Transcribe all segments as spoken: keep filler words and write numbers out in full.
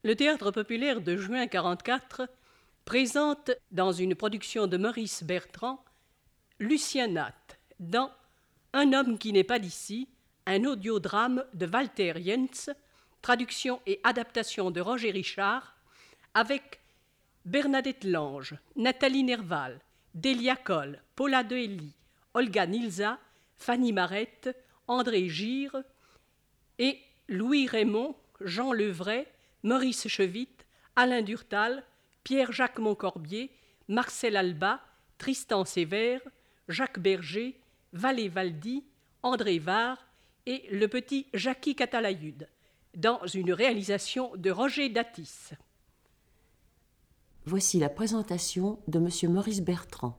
Le Théâtre populaire de juin quarante-quatre présente, dans une production de Maurice Bertrand, Lucien Nat dans Un homme qui n'est pas d'ici, un audiodrame de Walter Jens, traduction et adaptation de Roger Richard, avec Bernadette Lange, Nathalie Nerval, Delia Coll, Paula Dehélie, Olga Nilza, Fanny Marette, André Gire et Louis Raymond, Jean Levray, Maurice Chevitte, Alain Durtal, Pierre-Jacques Moncorbier, Marcel Alba, Tristan Sévère, Jacques Berger, Valé Valdy, André Var et le petit Jackie Catalayud, dans une réalisation de Roger Datis. Voici la présentation de M. Maurice Bertrand.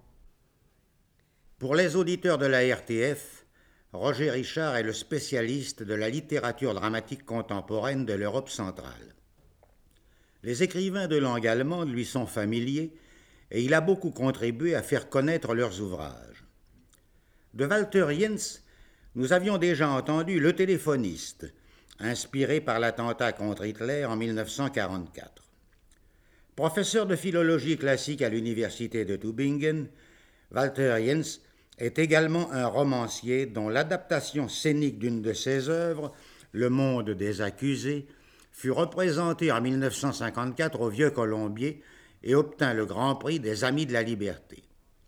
Pour les auditeurs de la R T F, Roger Richard est le spécialiste de la littérature dramatique contemporaine de l'Europe centrale. Les écrivains de langue allemande lui sont familiers et il a beaucoup contribué à faire connaître leurs ouvrages. De Walter Jens, nous avions déjà entendu Le téléphoniste, inspiré par l'attentat contre Hitler en mille neuf cent quarante-quatre. Professeur de philologie classique à l'université de Tübingen, Walter Jens est également un romancier dont l'adaptation scénique d'une de ses œuvres, Le monde des accusés, fut représentée en mille neuf cent cinquante-quatre au Vieux Colombier et obtint le Grand Prix des Amis de la Liberté.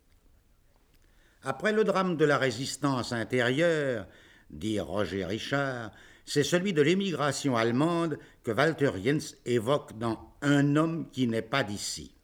Après le drame de la résistance intérieure, dit Roger Richard, c'est celui de l'émigration allemande que Walter Jens évoque dans Un homme qui n'est pas d'ici.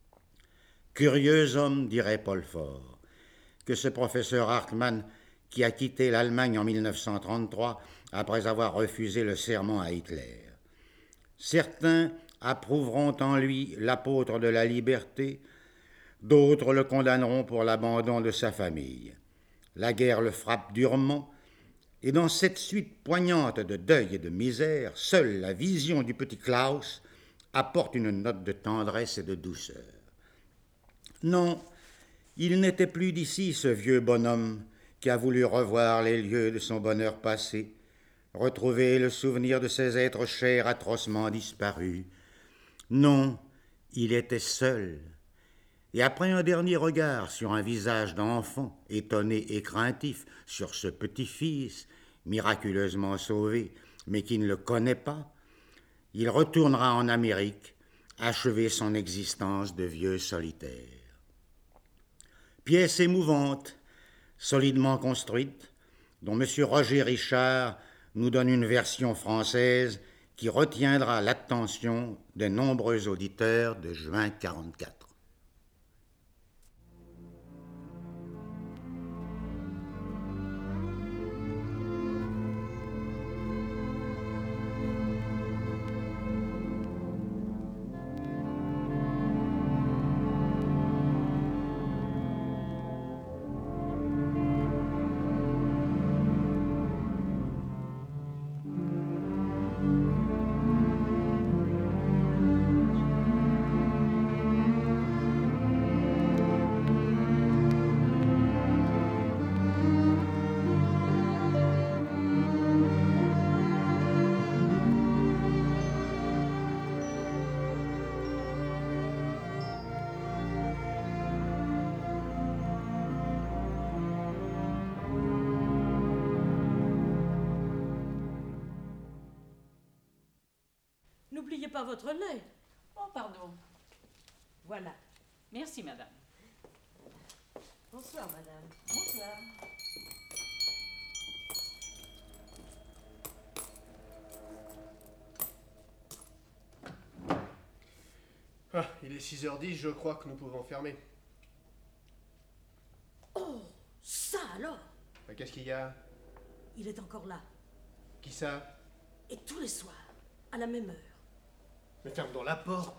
Curieux homme, dirait Paul Fort, que ce professeur Hartmann, qui a quitté l'Allemagne en mille neuf cent trente-trois après avoir refusé le serment à Hitler. Certains approuveront en lui l'apôtre de la liberté, d'autres le condamneront pour l'abandon de sa famille. La guerre le frappe durement, et dans cette suite poignante de deuil et de misère, seule la vision du petit Klaus apporte une note de tendresse et de douceur. Non, il n'était plus d'ici ce vieux bonhomme qui a voulu revoir les lieux de son bonheur passé, retrouver le souvenir de ces êtres chers atrocement disparus. Non, il était seul. Et après un dernier regard sur un visage d'enfant, étonné et craintif, sur ce petit-fils, miraculeusement sauvé, mais qui ne le connaît pas, il retournera en Amérique, achever son existence de vieux solitaire. Pièce émouvante, solidement construite, dont M. Roger Richard nous donne une version française qui retiendra l'attention des nombreux auditeurs de juin quarante-quatre. N'oubliez pas votre lait. Oh, pardon. Voilà. Merci, madame. Bonsoir, madame. Bonsoir. Ah, il est six heures dix, je crois que nous pouvons fermer. Oh, ça alors! Mais qu'est-ce qu'il y a? Il est encore là. Qui ça? Et tous les soirs, à la même heure. Mais ferme donc la porte.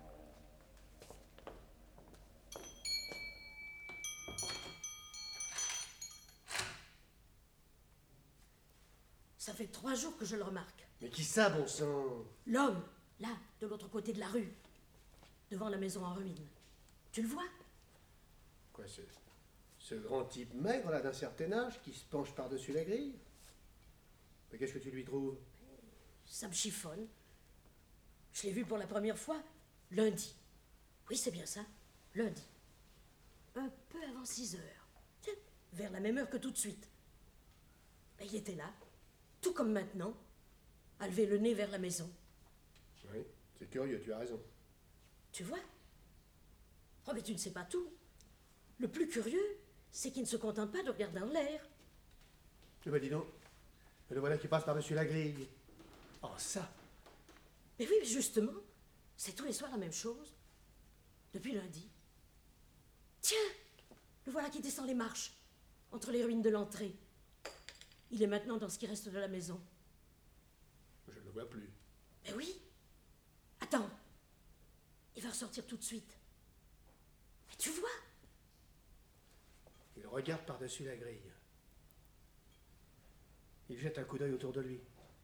Ça fait trois jours que je le remarque. Mais qui ça, bon sang? L'homme, là, de l'autre côté de la rue, devant la maison en ruine. Tu le vois? Quoi, ce, ce grand type maigre, là, d'un certain âge, qui se penche par-dessus la grille? Mais qu'est-ce que tu lui trouves? Ça me chiffonne. Je l'ai vu pour la première fois lundi. Oui, c'est bien ça, lundi. Un peu avant six heures. Tiens, vers la même heure que tout de suite. Ben, il était là, tout comme maintenant, à lever le nez vers la maison. Oui, c'est curieux, tu as raison. Tu vois? Oh, mais tu ne sais pas tout. Le plus curieux, c'est qu'il ne se contente pas de regarder en l'air. Eh ben dis donc, le voilà qui passe par-dessus la grille. Oh, ça! Mais oui, mais justement, c'est tous les soirs la même chose. Depuis lundi. Tiens, le voilà qui descend les marches, entre les ruines de l'entrée. Il est maintenant dans ce qui reste de la maison. Je ne le vois plus. Mais oui. Attends. Il va ressortir tout de suite. Mais tu vois? Il regarde par-dessus la grille. Il jette un coup d'œil autour de lui.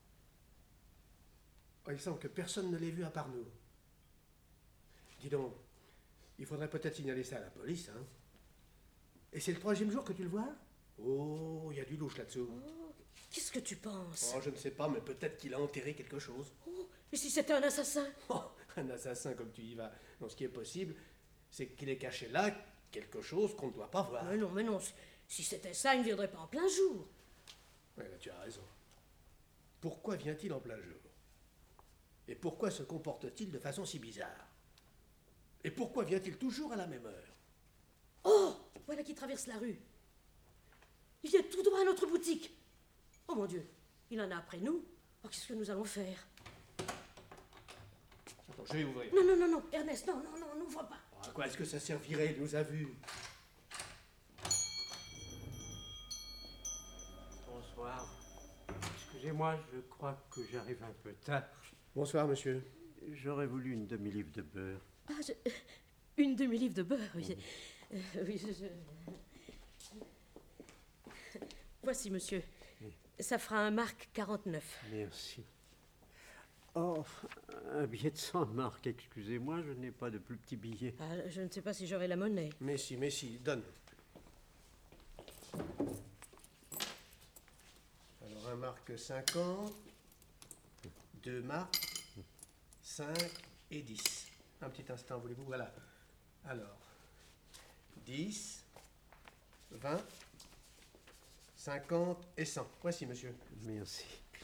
Oh, il semble que personne ne l'ait vu à part nous. Dis donc, il faudrait peut-être signaler ça à la police, hein. Et c'est le troisième jour que tu le vois? Oh, il y a du louche là-dessous. Oh, qu'est-ce que tu penses? Oh, je ne sais pas, mais peut-être qu'il a enterré quelque chose. Oh, et si c'était un assassin? Oh, un assassin comme tu y vas. Non, ce qui est possible, c'est qu'il ait caché là quelque chose qu'on ne doit pas voir. Mais non, mais non, si, si c'était ça, il ne viendrait pas en plein jour. Oui, là, tu as raison. Pourquoi vient-il en plein jour? Et pourquoi se comporte-t-il de façon si bizarre? Et pourquoi vient-il toujours à la même heure? Oh, voilà qui traverse la rue. Il vient tout droit à notre boutique. Oh mon Dieu, il en a après nous. Oh, qu'est-ce que nous allons faire? Attends, je vais ouvrir. Non, non, non, non, Ernest, non, non, non, n'ouvre pas. Oh, à quoi est-ce que ça servirait? Il nous a vus. Bonsoir. Excusez-moi, je crois que j'arrive un peu tard. Bonsoir, monsieur. J'aurais voulu une demi-livre de beurre. Ah, je- une demi-livre de beurre, oui. Euh, oui, je- je- Voici, monsieur. Ça fera un marque quarante-neuf. Merci. Oh, un billet de cent marques, excusez-moi, je n'ai pas de plus petit billet. Ah, je ne sais pas si j'aurai la monnaie. Mais si, mais si, donne. Alors, un marque cinquante, deux marques, cinq et dix. Un petit instant, voulez-vous? Voilà. Alors, dix, vingt, cinquante et cent. Voici, monsieur. Merci.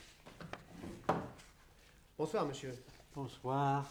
Bonsoir, monsieur. Bonsoir.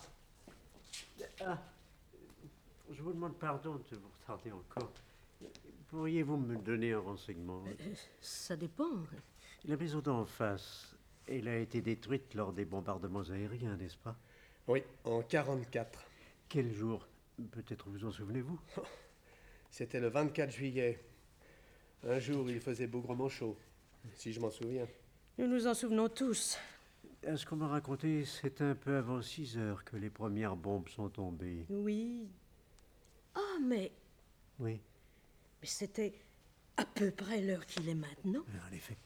Ah, je vous demande pardon de vous retarder encore. Pourriez-vous me donner un renseignement? Ça dépend. La maison d'en face, elle a été détruite lors des bombardements aériens, n'est-ce pas? Oui, en quarante-quatre. Quel jour? Peut-être vous en souvenez-vous? C'était le vingt-quatre juillet. Un jour, il faisait bougrement chaud, si je m'en souviens. Nous nous en souvenons tous. À ce qu'on m'a raconté, c'est un peu avant six heures que les premières bombes sont tombées. Oui. Ah, mais, Oui, mais c'était à peu près l'heure qu'il est maintenant. en effet.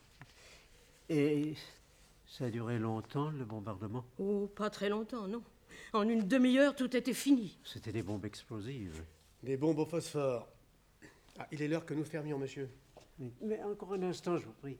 Et ça a duré longtemps, le bombardement? Oh, pas très longtemps, non. En une demi-heure, tout était fini. C'était des bombes explosives. Des bombes au phosphore. Ah, il est l'heure que nous fermions, monsieur. Mais, mais encore un instant, je vous prie.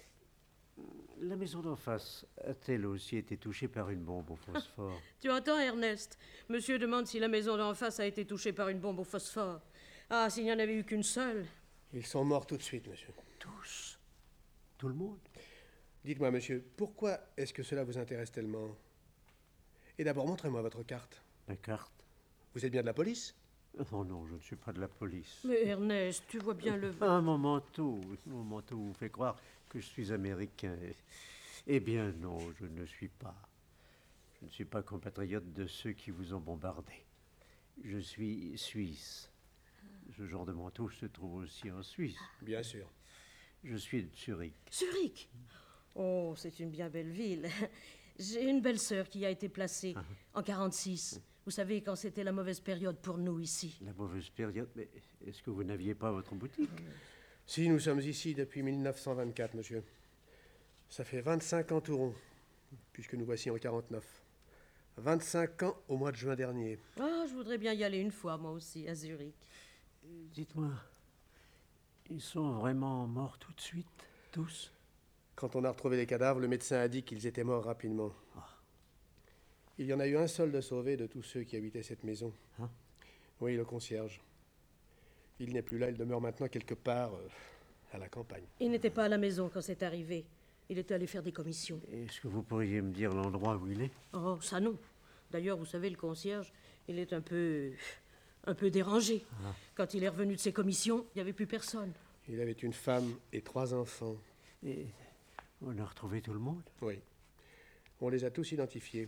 La maison d'en face a-t-elle aussi été touchée par une bombe au phosphore? Tu entends, Ernest? Monsieur demande si la maison d'en face a été touchée par une bombe au phosphore. Ah, s'il n'y en avait eu qu'une seule. Ils sont morts tout de suite, monsieur. Tous? Tout le monde? Dites-moi, monsieur, pourquoi est-ce que cela vous intéresse tellement? Et d'abord, montrez-moi votre carte. La carte? Vous êtes bien de la police? Oh non, je ne suis pas de la police. Mais Ernest, tu vois bien le... Un mon manteau, mon manteau vous fait croire que je suis américain. Eh bien non, je ne suis pas. Je ne suis pas compatriote de ceux qui vous ont bombardé. Je suis suisse. Ce genre de manteau se trouve aussi en Suisse. Bien sûr. Je suis de Zurich. Zurich. Oh, c'est une bien belle ville. J'ai une belle-sœur qui a été placée en quarante-six. Vous savez, quand c'était la mauvaise période pour nous ici. La mauvaise période, mais est-ce que vous n'aviez pas votre boutique? Si, nous sommes ici depuis mille neuf cent vingt-quatre, monsieur. Ça fait vingt-cinq ans tout rond, puisque nous voici en quarante-neuf. vingt-cinq ans au mois de juin dernier. Ah, je voudrais bien y aller une fois, moi aussi, à Zurich. Dites-moi, ils sont vraiment morts tout de suite, tous? Quand on a retrouvé les cadavres, le médecin a dit qu'ils étaient morts rapidement. Il y en a eu un seul de sauvé de tous ceux qui habitaient cette maison. Hein? Oui, le concierge. Il n'est plus là, il demeure maintenant quelque part euh, à la campagne. Il n'était pas à la maison quand c'est arrivé. Il était allé faire des commissions. Est-ce que vous pourriez me dire l'endroit où il est? Oh, ça non. D'ailleurs, vous savez, le concierge, il est un peu... un peu dérangé. Ah. Quand il est revenu de ses commissions, il n'y avait plus personne. Il avait une femme et trois enfants. Et on a retrouvé tout le monde? Oui. On les a tous identifiés.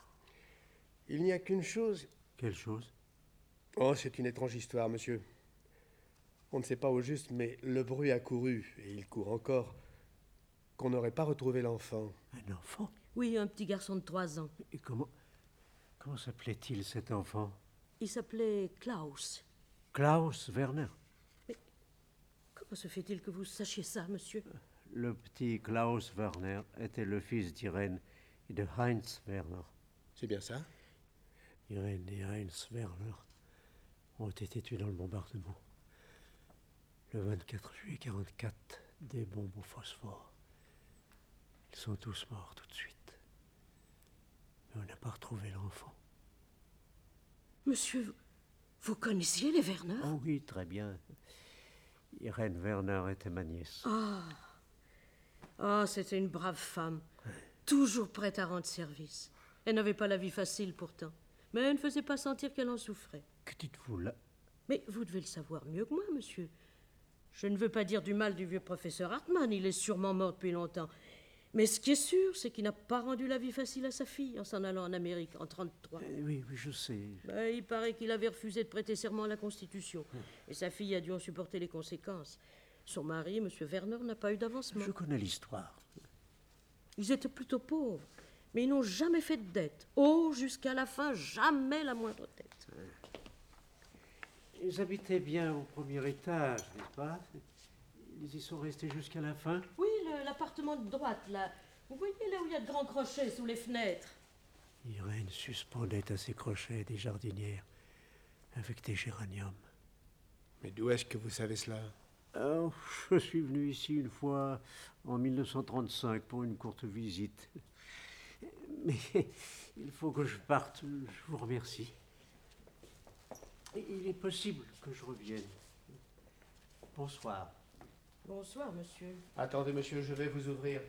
Il n'y a qu'une chose... Quelle chose? Oh, c'est une étrange histoire, monsieur. On ne sait pas au juste, mais le bruit a couru, et il court encore, qu'on n'aurait pas retrouvé l'enfant. Un enfant? Oui, un petit garçon de trois ans. Et comment... Comment s'appelait-il, cet enfant? Il s'appelait Klaus. Klaus Werner? Mais comment se fait-il que vous sachiez ça, monsieur? Le petit Klaus Werner était le fils d'Irène et de Heinz Werner. C'est bien ça? Irène et Heinz Werner ont été tués dans le bombardement. Le vingt-quatre juillet quarante-quatre, des bombes au phosphore. Ils sont tous morts tout de suite. Mais on n'a pas retrouvé l'enfant. Monsieur, vous connaissiez les Werner? Oh oui, très bien. Irène Werner était ma nièce. Ah, oh, c'était une brave femme, toujours prête à rendre service. Elle n'avait pas la vie facile pourtant, mais elle ne faisait pas sentir qu'elle en souffrait. Que dites-vous là? Mais vous devez le savoir mieux que moi, monsieur. Je ne veux pas dire du mal du vieux professeur Hartmann, il est sûrement mort depuis longtemps. Mais ce qui est sûr, c'est qu'il n'a pas rendu la vie facile à sa fille en s'en allant en Amérique en trente-trois. Euh, oui, oui, je sais. Ben, il paraît qu'il avait refusé de prêter serment à la Constitution. Hum. Et sa fille a dû en supporter les conséquences. Son mari, M. Werner, n'a pas eu d'avancement. Je connais l'histoire. Ils étaient plutôt pauvres, mais ils n'ont jamais fait de dette. Oh, jusqu'à la fin, jamais la moindre dette. Ils habitaient bien au premier étage, n'est-ce pas? Ils y sont restés jusqu'à la fin? Oui, le, l'appartement de droite, là. Vous voyez là où il y a de grands crochets sous les fenêtres? Irène suspendait à ses crochets des jardinières avec des géraniums. Mais d'où est-ce que vous savez cela? Oh, je suis venu ici une fois en mille neuf cent trente-cinq pour une courte visite. Mais il faut que je parte. Je vous remercie. Il est possible que je revienne. Bonsoir. Bonsoir, monsieur. Attendez, monsieur, je vais vous ouvrir.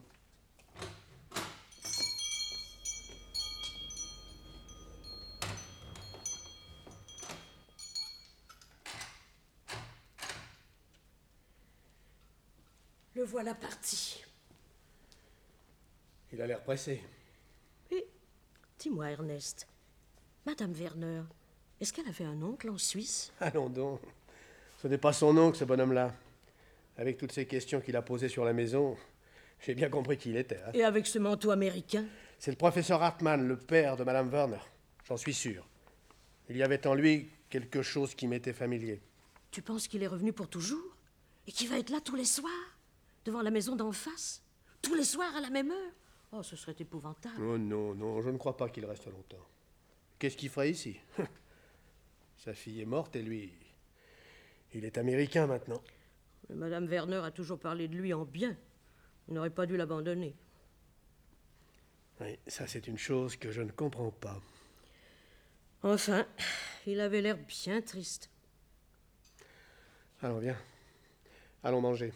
Le voilà parti. Il a l'air pressé. Et dis-moi, Ernest, Madame Werner, est-ce qu'elle avait un oncle en Suisse? Allons donc. Ce n'est pas son oncle, ce bonhomme-là. Avec toutes ces questions qu'il a posées sur la maison, j'ai bien compris qui il était. Hein. Et avec ce manteau américain? C'est le professeur Hartmann, le père de Madame Werner. J'en suis sûr. Il y avait en lui quelque chose qui m'était familier. Tu penses qu'il est revenu pour toujours? Et qu'il va être là tous les soirs? Devant la maison d'en face? Tous les soirs à la même heure? Oh, ce serait épouvantable. Oh non, non, je ne crois pas qu'il reste longtemps. Qu'est-ce qu'il ferait ici? Sa fille est morte et lui, il est américain maintenant. Madame Werner a toujours parlé de lui en bien. Il n'aurait pas dû l'abandonner. Oui, ça c'est une chose que je ne comprends pas. Enfin, il avait l'air bien triste. Allons, viens. Allons manger.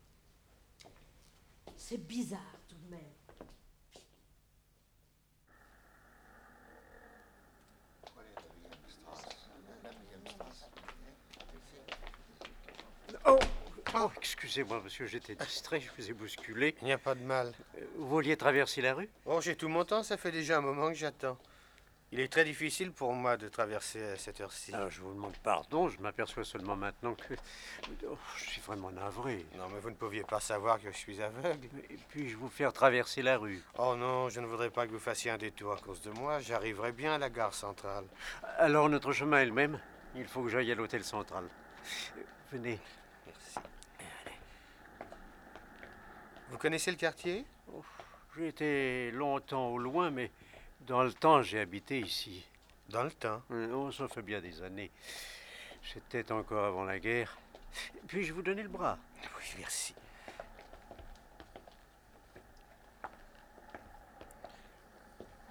C'est bizarre tout de même. Oh, oh excusez-moi, monsieur, j'étais distrait, je vous ai bousculé. Il n'y a pas de mal. Euh, Vous vouliez traverser la rue? Oh, j'ai tout mon temps, ça fait déjà un moment que j'attends. Il est très difficile pour moi de traverser à cette heure-ci. Alors, je vous demande pardon, je m'aperçois seulement maintenant que... Oh, je suis vraiment navré. Non, mais vous ne pouviez pas savoir que je suis aveugle. Et puis-je vous faire traverser la rue? Oh non, je ne voudrais pas que vous fassiez un détour à cause de moi. J'arriverai bien à la gare centrale. Alors, notre chemin est le même. Il faut que j'aille à l'hôtel central. Euh, Venez. Merci. Vous connaissez le quartier? Oh, j'ai été longtemps au loin, mais dans le temps, j'ai habité ici. Dans le temps? Oh, ça fait bien des années. C'était encore avant la guerre. Puis-je vous donner le bras? Oui, merci.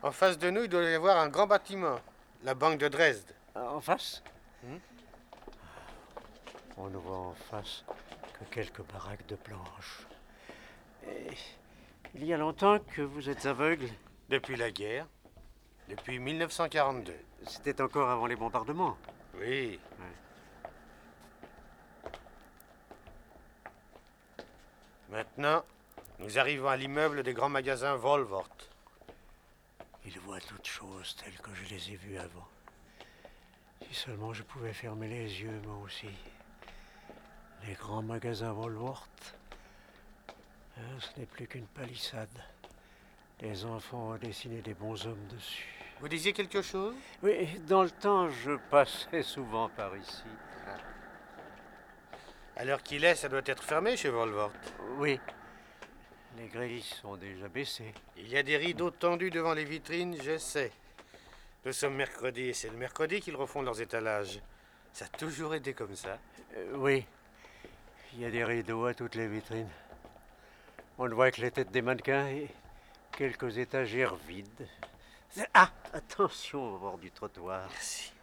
En face de nous, il doit y avoir un grand bâtiment. La banque de Dresde. En face Hmm? On ne voit en face que quelques baraques de planches. Et il y a longtemps que vous êtes aveugle? Depuis la guerre. Depuis mille neuf cent quarante-deux. C'était encore avant les bombardements. Oui. Ouais. Maintenant, nous arrivons à l'immeuble des grands magasins Wolvort. Il voit toutes choses telles que je les ai vues avant. Si seulement je pouvais fermer les yeux, moi aussi. Les grands magasins Woolworth, hein, ce n'est plus qu'une palissade. Les enfants ont dessiné des bonshommes dessus. Vous disiez quelque chose? Oui, dans le temps, je passais souvent par ici. À l'heure qu'il est, ça doit être fermé chez Wolvort. Oui, les grilles sont déjà baissées. Il y a des rideaux tendus devant les vitrines, je sais. Nous sommes mercredi et c'est le mercredi qu'ils refont leurs étalages. Ça a toujours été comme ça. Euh, oui, il y a des rideaux à toutes les vitrines. On ne voit que les têtes des mannequins et quelques étagères vides. Ah, attention au bord du trottoir. Merci.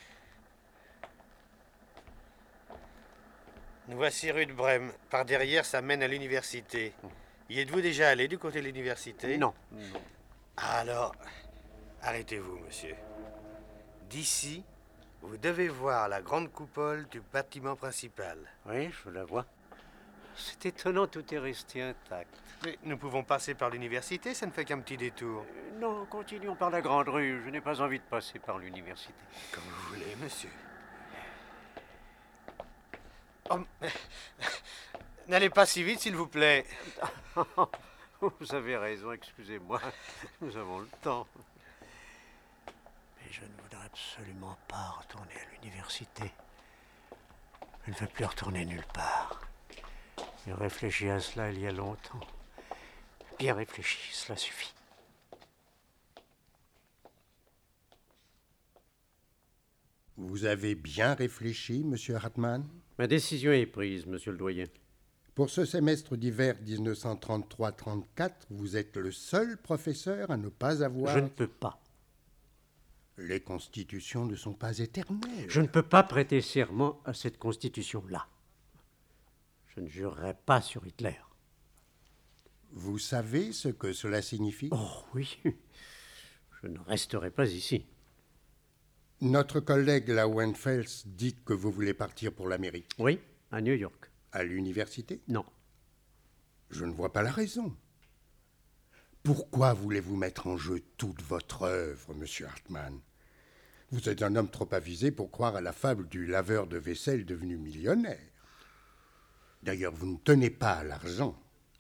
Nous voici rue de Brême. Par derrière, ça mène à l'université. Y êtes-vous déjà allé du côté de l'université? Non, non. Alors, arrêtez-vous, monsieur. D'ici, vous devez voir la grande coupole du bâtiment principal. Oui, je la vois. C'est étonnant, tout est resté intact. Mais nous pouvons passer par l'université, ça ne fait qu'un petit détour. Euh, non, continuons par la grande rue. Je n'ai pas envie de passer par l'université. Comme vous voulez, monsieur. Oh, mais- N'allez pas si vite, s'il vous plaît. Vous avez raison, excusez-moi. Nous avons le temps. Mais je ne voudrais absolument pas retourner à l'université. Je ne veux plus retourner nulle part. J'ai réfléchi à cela il y a longtemps. Bien réfléchi, cela suffit. Vous avez bien réfléchi, monsieur Hartmann? Ma décision est prise, monsieur le doyen. Pour ce semestre d'hiver mille neuf cent trente-trois trente-quatre, vous êtes le seul professeur à ne pas avoir... Je ne peux pas. Les constitutions ne sont pas éternelles. Je ne peux pas prêter serment à cette constitution-là. Je ne jurerai pas sur Hitler. Vous savez ce que cela signifie? Oh oui, je ne resterai pas ici. Notre collègue Lauenfels dit que vous voulez partir pour l'Amérique. Oui, à New York. À l'université? Non. Je ne vois pas la raison. Pourquoi voulez-vous mettre en jeu toute votre œuvre, monsieur Hartmann? Vous êtes un homme trop avisé pour croire à la fable du laveur de vaisselle devenu millionnaire. D'ailleurs, vous ne tenez pas à l'argent.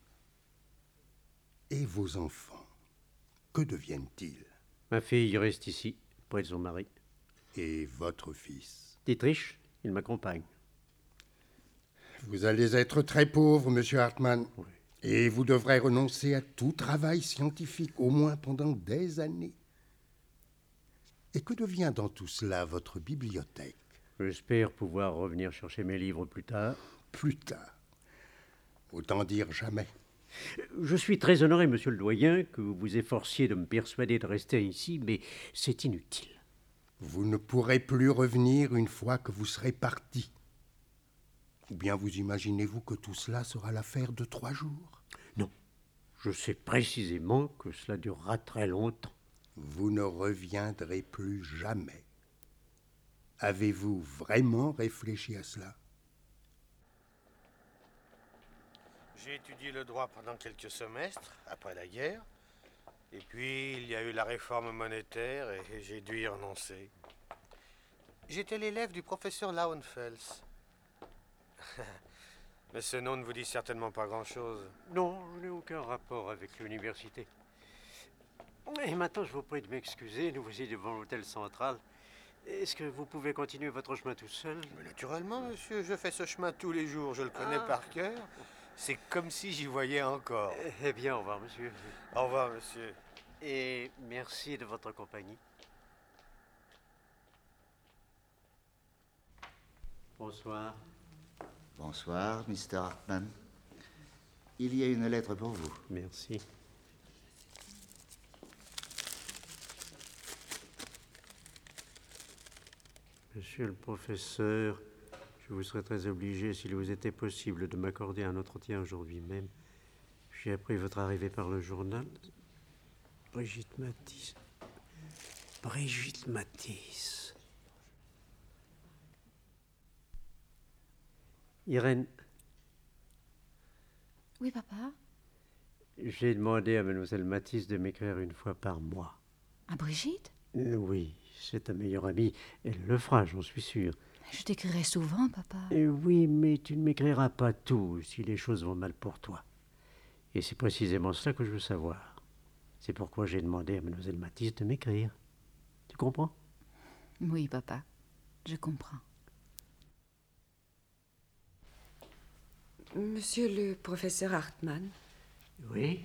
Et vos enfants, que deviennent-ils? Ma fille reste ici, près de son mari. Et votre fils? Dietrich, il m'accompagne. Vous allez être très pauvre, monsieur Hartmann. Oui. Et vous devrez renoncer à tout travail scientifique, au moins pendant des années. Et que devient dans tout cela votre bibliothèque? J'espère pouvoir revenir chercher mes livres plus tard. Plus tard. Autant dire jamais. Je suis très honoré, monsieur le doyen, que vous vous efforciez de me persuader de rester ici, mais c'est inutile. Vous ne pourrez plus revenir une fois que vous serez parti. Ou bien vous imaginez-vous que tout cela sera l'affaire de trois jours? Non, je sais précisément que cela durera très longtemps. Vous ne reviendrez plus jamais. Avez-vous vraiment réfléchi à cela? J'ai étudié le droit pendant quelques semestres, après la guerre. Et puis, il y a eu la réforme monétaire et j'ai dû y renoncer. J'étais l'élève du professeur Lauenfels. Mais ce nom ne vous dit certainement pas grand-chose. Non, je n'ai aucun rapport avec l'université. Et maintenant, je vous prie de m'excuser, nous voici devant l'hôtel central. Est-ce que vous pouvez continuer votre chemin tout seul? Mais naturellement, monsieur, je fais ce chemin tous les jours, je le connais Ah. par cœur. C'est comme si j'y voyais encore. Eh bien, au revoir, monsieur. Au revoir, monsieur. Et merci de votre compagnie. Bonsoir. Bonsoir, mister Hartmann. Il y a une lettre pour vous. Merci. Monsieur le professeur, je vous serais très obligé s'il vous était possible de m'accorder un entretien aujourd'hui même. J'ai appris votre arrivée par le journal. Brigitte Matisse. Brigitte Matisse. Irène. Oui, papa. J'ai demandé à mademoiselle Matisse de m'écrire une fois par mois. À Brigitte? Oui, c'est ta meilleure amie. Elle le fera, j'en suis sûr. Je t'écrirai souvent, papa. Et oui, mais tu ne m'écriras pas tout si les choses vont mal pour toi. Et c'est précisément cela que je veux savoir. C'est pourquoi j'ai demandé à mademoiselle Matisse de m'écrire. Tu comprends? Oui, papa, je comprends. Monsieur le professeur Hartmann. Oui?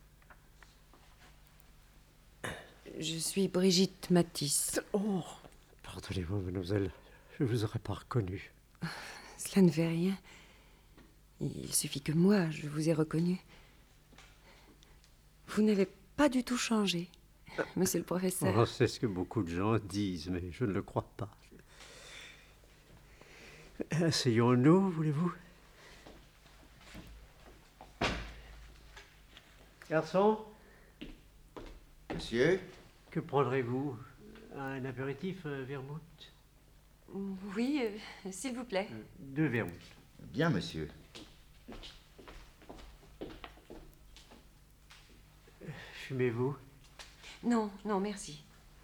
Je suis Brigitte Matisse. Oh, pardonnez-moi, mademoiselle, je ne vous aurais pas reconnue. Cela ne fait rien. Il suffit que moi, je vous ai reconnu. Vous n'avez pas du tout changé, monsieur le professeur. Oh, c'est ce que beaucoup de gens disent, mais je ne le crois pas. Asseyons-nous, voulez-vous? Garçon? Monsieur? Que prendrez-vous? Un apéritif, euh, vermouth? Oui, euh, s'il vous plaît. Euh, deux vermouths. Bien, monsieur. Fumez-vous? Non, non, merci.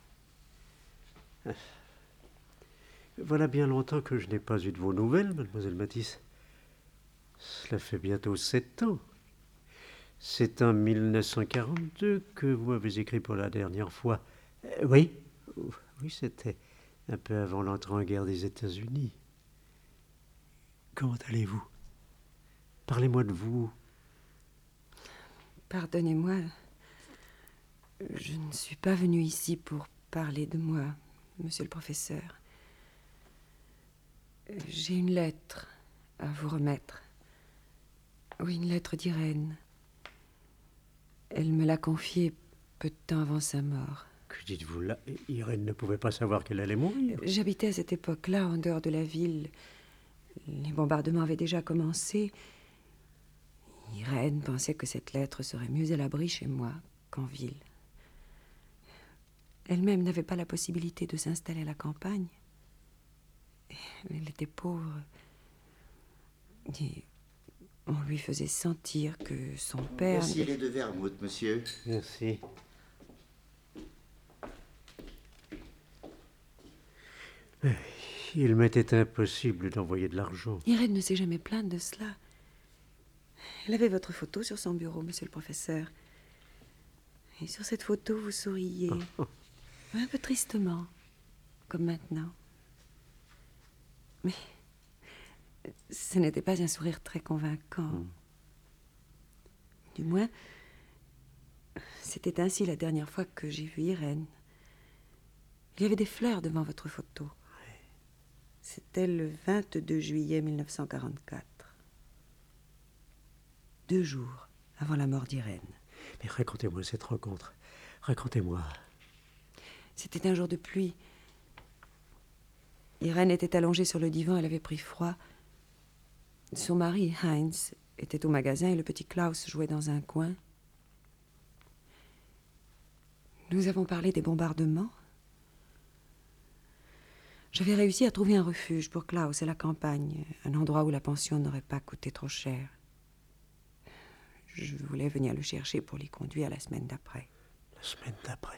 Voilà bien longtemps que je n'ai pas eu de vos nouvelles, mademoiselle Matisse. Cela fait bientôt sept ans. C'est en mille neuf cent quarante-deux que vous m'avez écrit pour la dernière fois. Euh, oui, oui, c'était un peu avant l'entrée en guerre des États-Unis. Comment allez-vous? Parlez-moi de vous. Pardonnez-moi. Je ne suis pas venue ici pour parler de moi, monsieur le professeur. J'ai une lettre à vous remettre. Oui, une lettre d'Irène. Elle me l'a confiée peu de temps avant sa mort. Que dites-vous là? Irène ne pouvait pas savoir qu'elle allait mourir. J'habitais à cette époque-là, en dehors de la ville. Les bombardements avaient déjà commencé. Irène pensait que cette lettre serait mieux à l'abri chez moi qu'en ville. Elle-même n'avait pas la possibilité de s'installer à la campagne. Elle était pauvre. Et on lui faisait sentir que son père... Voici les deux vermouths, monsieur. Merci. Il m'était impossible d'envoyer de l'argent. Irène ne s'est jamais plainte de cela. Elle avait votre photo sur son bureau, monsieur le professeur. Et sur cette photo, vous souriez. Oh. Un peu tristement, comme maintenant. Mais ce n'était pas un sourire très convaincant. Mm. Du moins, c'était ainsi la dernière fois que j'ai vu Irène. Il y avait des fleurs devant votre photo. C'était le vingt-deux juillet mille neuf cent quarante-quatre. Deux jours avant la mort d'Irène. Mais racontez-moi cette rencontre. Racontez-moi. C'était un jour de pluie. Irène était allongée sur le divan, elle avait pris froid. Son mari, Heinz, était au magasin et le petit Klaus jouait dans un coin. Nous avons parlé des bombardements. J'avais réussi à trouver un refuge pour Klaus à la campagne, un endroit où la pension n'aurait pas coûté trop cher. Je voulais venir le chercher pour l'y conduire la semaine d'après. La semaine d'après?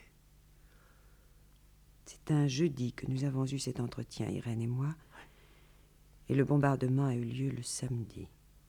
C'est un jeudi que nous avons eu cet entretien, Irène et moi. Et le bombardement a eu lieu le samedi.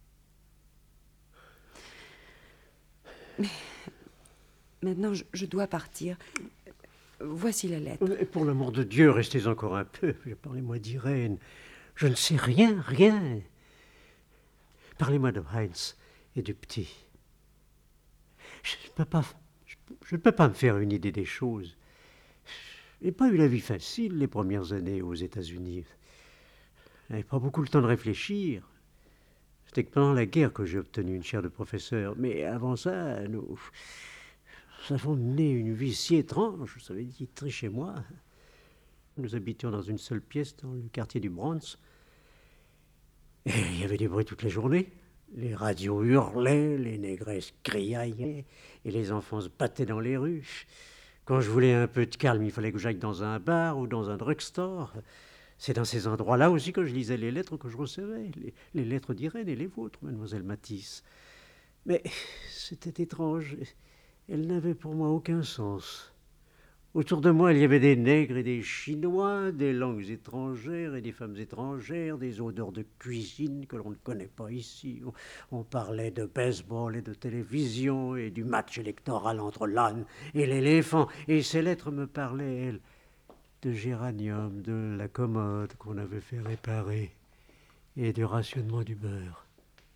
Mais maintenant, je, je dois partir. Voici la lettre. Et pour l'amour de Dieu, restez encore un peu. Parlez-moi d'Irène. Je ne sais rien, rien. Parlez-moi de Heinz et du petit. Je ne peux pas, je, je ne peux pas me faire une idée des choses. Je n'ai pas eu la vie facile les premières années aux États-Unis. Je n'avais pas beaucoup le temps de réfléchir. C'était que pendant la guerre que j'ai obtenu une chaire de professeur. Mais avant ça, nous, nous avons mené une vie si étrange. Ça veut dire chez moi. Nous habitions dans une seule pièce dans le quartier du Bronx. Et il y avait du bruit toute la journée. Les radios hurlaient, les négresses criaillaient, et les enfants se battaient dans les rues. Quand je voulais un peu de calme, il fallait que j'aille dans un bar ou dans un drugstore. C'est dans ces endroits-là aussi que je lisais les lettres que je recevais, les, les lettres d'Irène et les vôtres, mademoiselle Matisse. Mais c'était étrange. Elles n'avaient pour moi aucun sens. Autour de moi, il y avait des nègres et des Chinois, des langues étrangères et des femmes étrangères, des odeurs de cuisine que l'on ne connaît pas ici. On, on parlait de baseball et de télévision et du match électoral entre l'âne et l'éléphant. Et ces lettres me parlaient, elles, de géranium, de la commode qu'on avait fait réparer et du rationnement du beurre.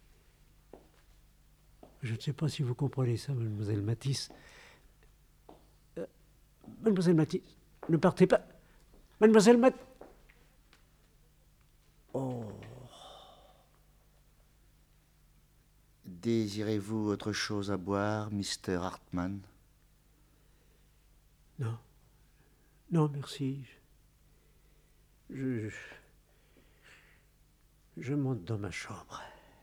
Je ne sais pas si vous comprenez ça, mademoiselle Matisse. Euh, mademoiselle Matisse, ne partez pas. Mademoiselle Matisse. Oh. Désirez-vous autre chose à boire, mister Hartmann? Non. Non, merci. Je... Je, je monte dans ma chambre.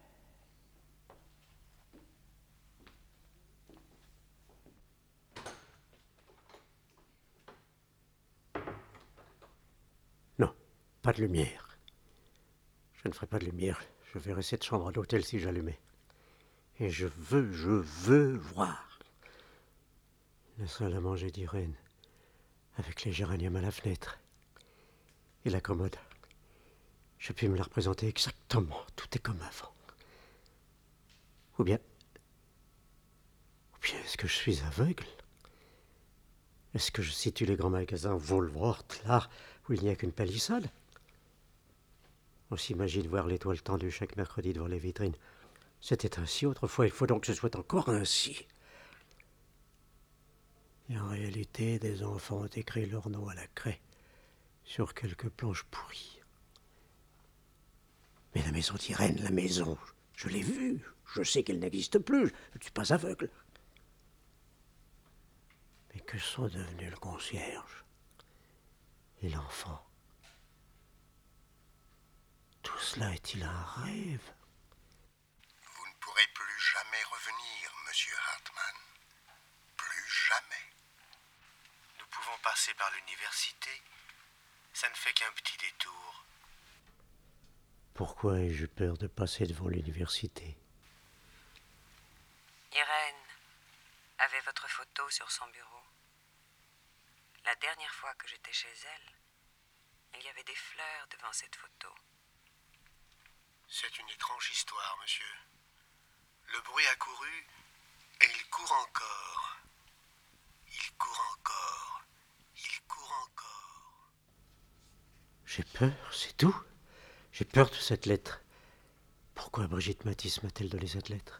Non, pas de lumière. Je ne ferai pas de lumière. Je verrai cette chambre d'hôtel si j'allumais. Et je veux, je veux voir la salle à manger d'Irène, avec les géraniums à la fenêtre et la commode. Je puis me la représenter exactement. Tout est comme avant. Ou bien... Ou bien est-ce que je suis aveugle? Est-ce que je situe les grands magasins Woolworth, là, où il n'y a qu'une palissade? On s'imagine voir l'étoile tendue chaque mercredi devant les vitrines. C'était ainsi autrefois, il faut donc que ce soit encore ainsi. Et en réalité, des enfants ont écrit leur nom à la craie sur quelques planches pourries. Mais la maison d'Irène, la maison, je l'ai vue. Je sais qu'elle n'existe plus. Je ne suis pas aveugle. Mais que sont devenus le concierge et l'enfant? Tout cela est-il un rêve? Vous ne pourrez plus jamais revenir, monsieur Hartmann. Plus jamais. Nous pouvons passer par l'université. Ça ne fait qu'un petit détour. Pourquoi ai-je peur de passer devant l'université? Irène avait votre photo sur son bureau. La dernière fois que j'étais chez elle, il y avait des fleurs devant cette photo. C'est une étrange histoire, monsieur. Le bruit a couru et il court encore. Il court encore. Il court encore. J'ai peur, c'est tout. J'ai peur de cette lettre. Pourquoi Brigitte Matisse m'a-t-elle donné cette lettre?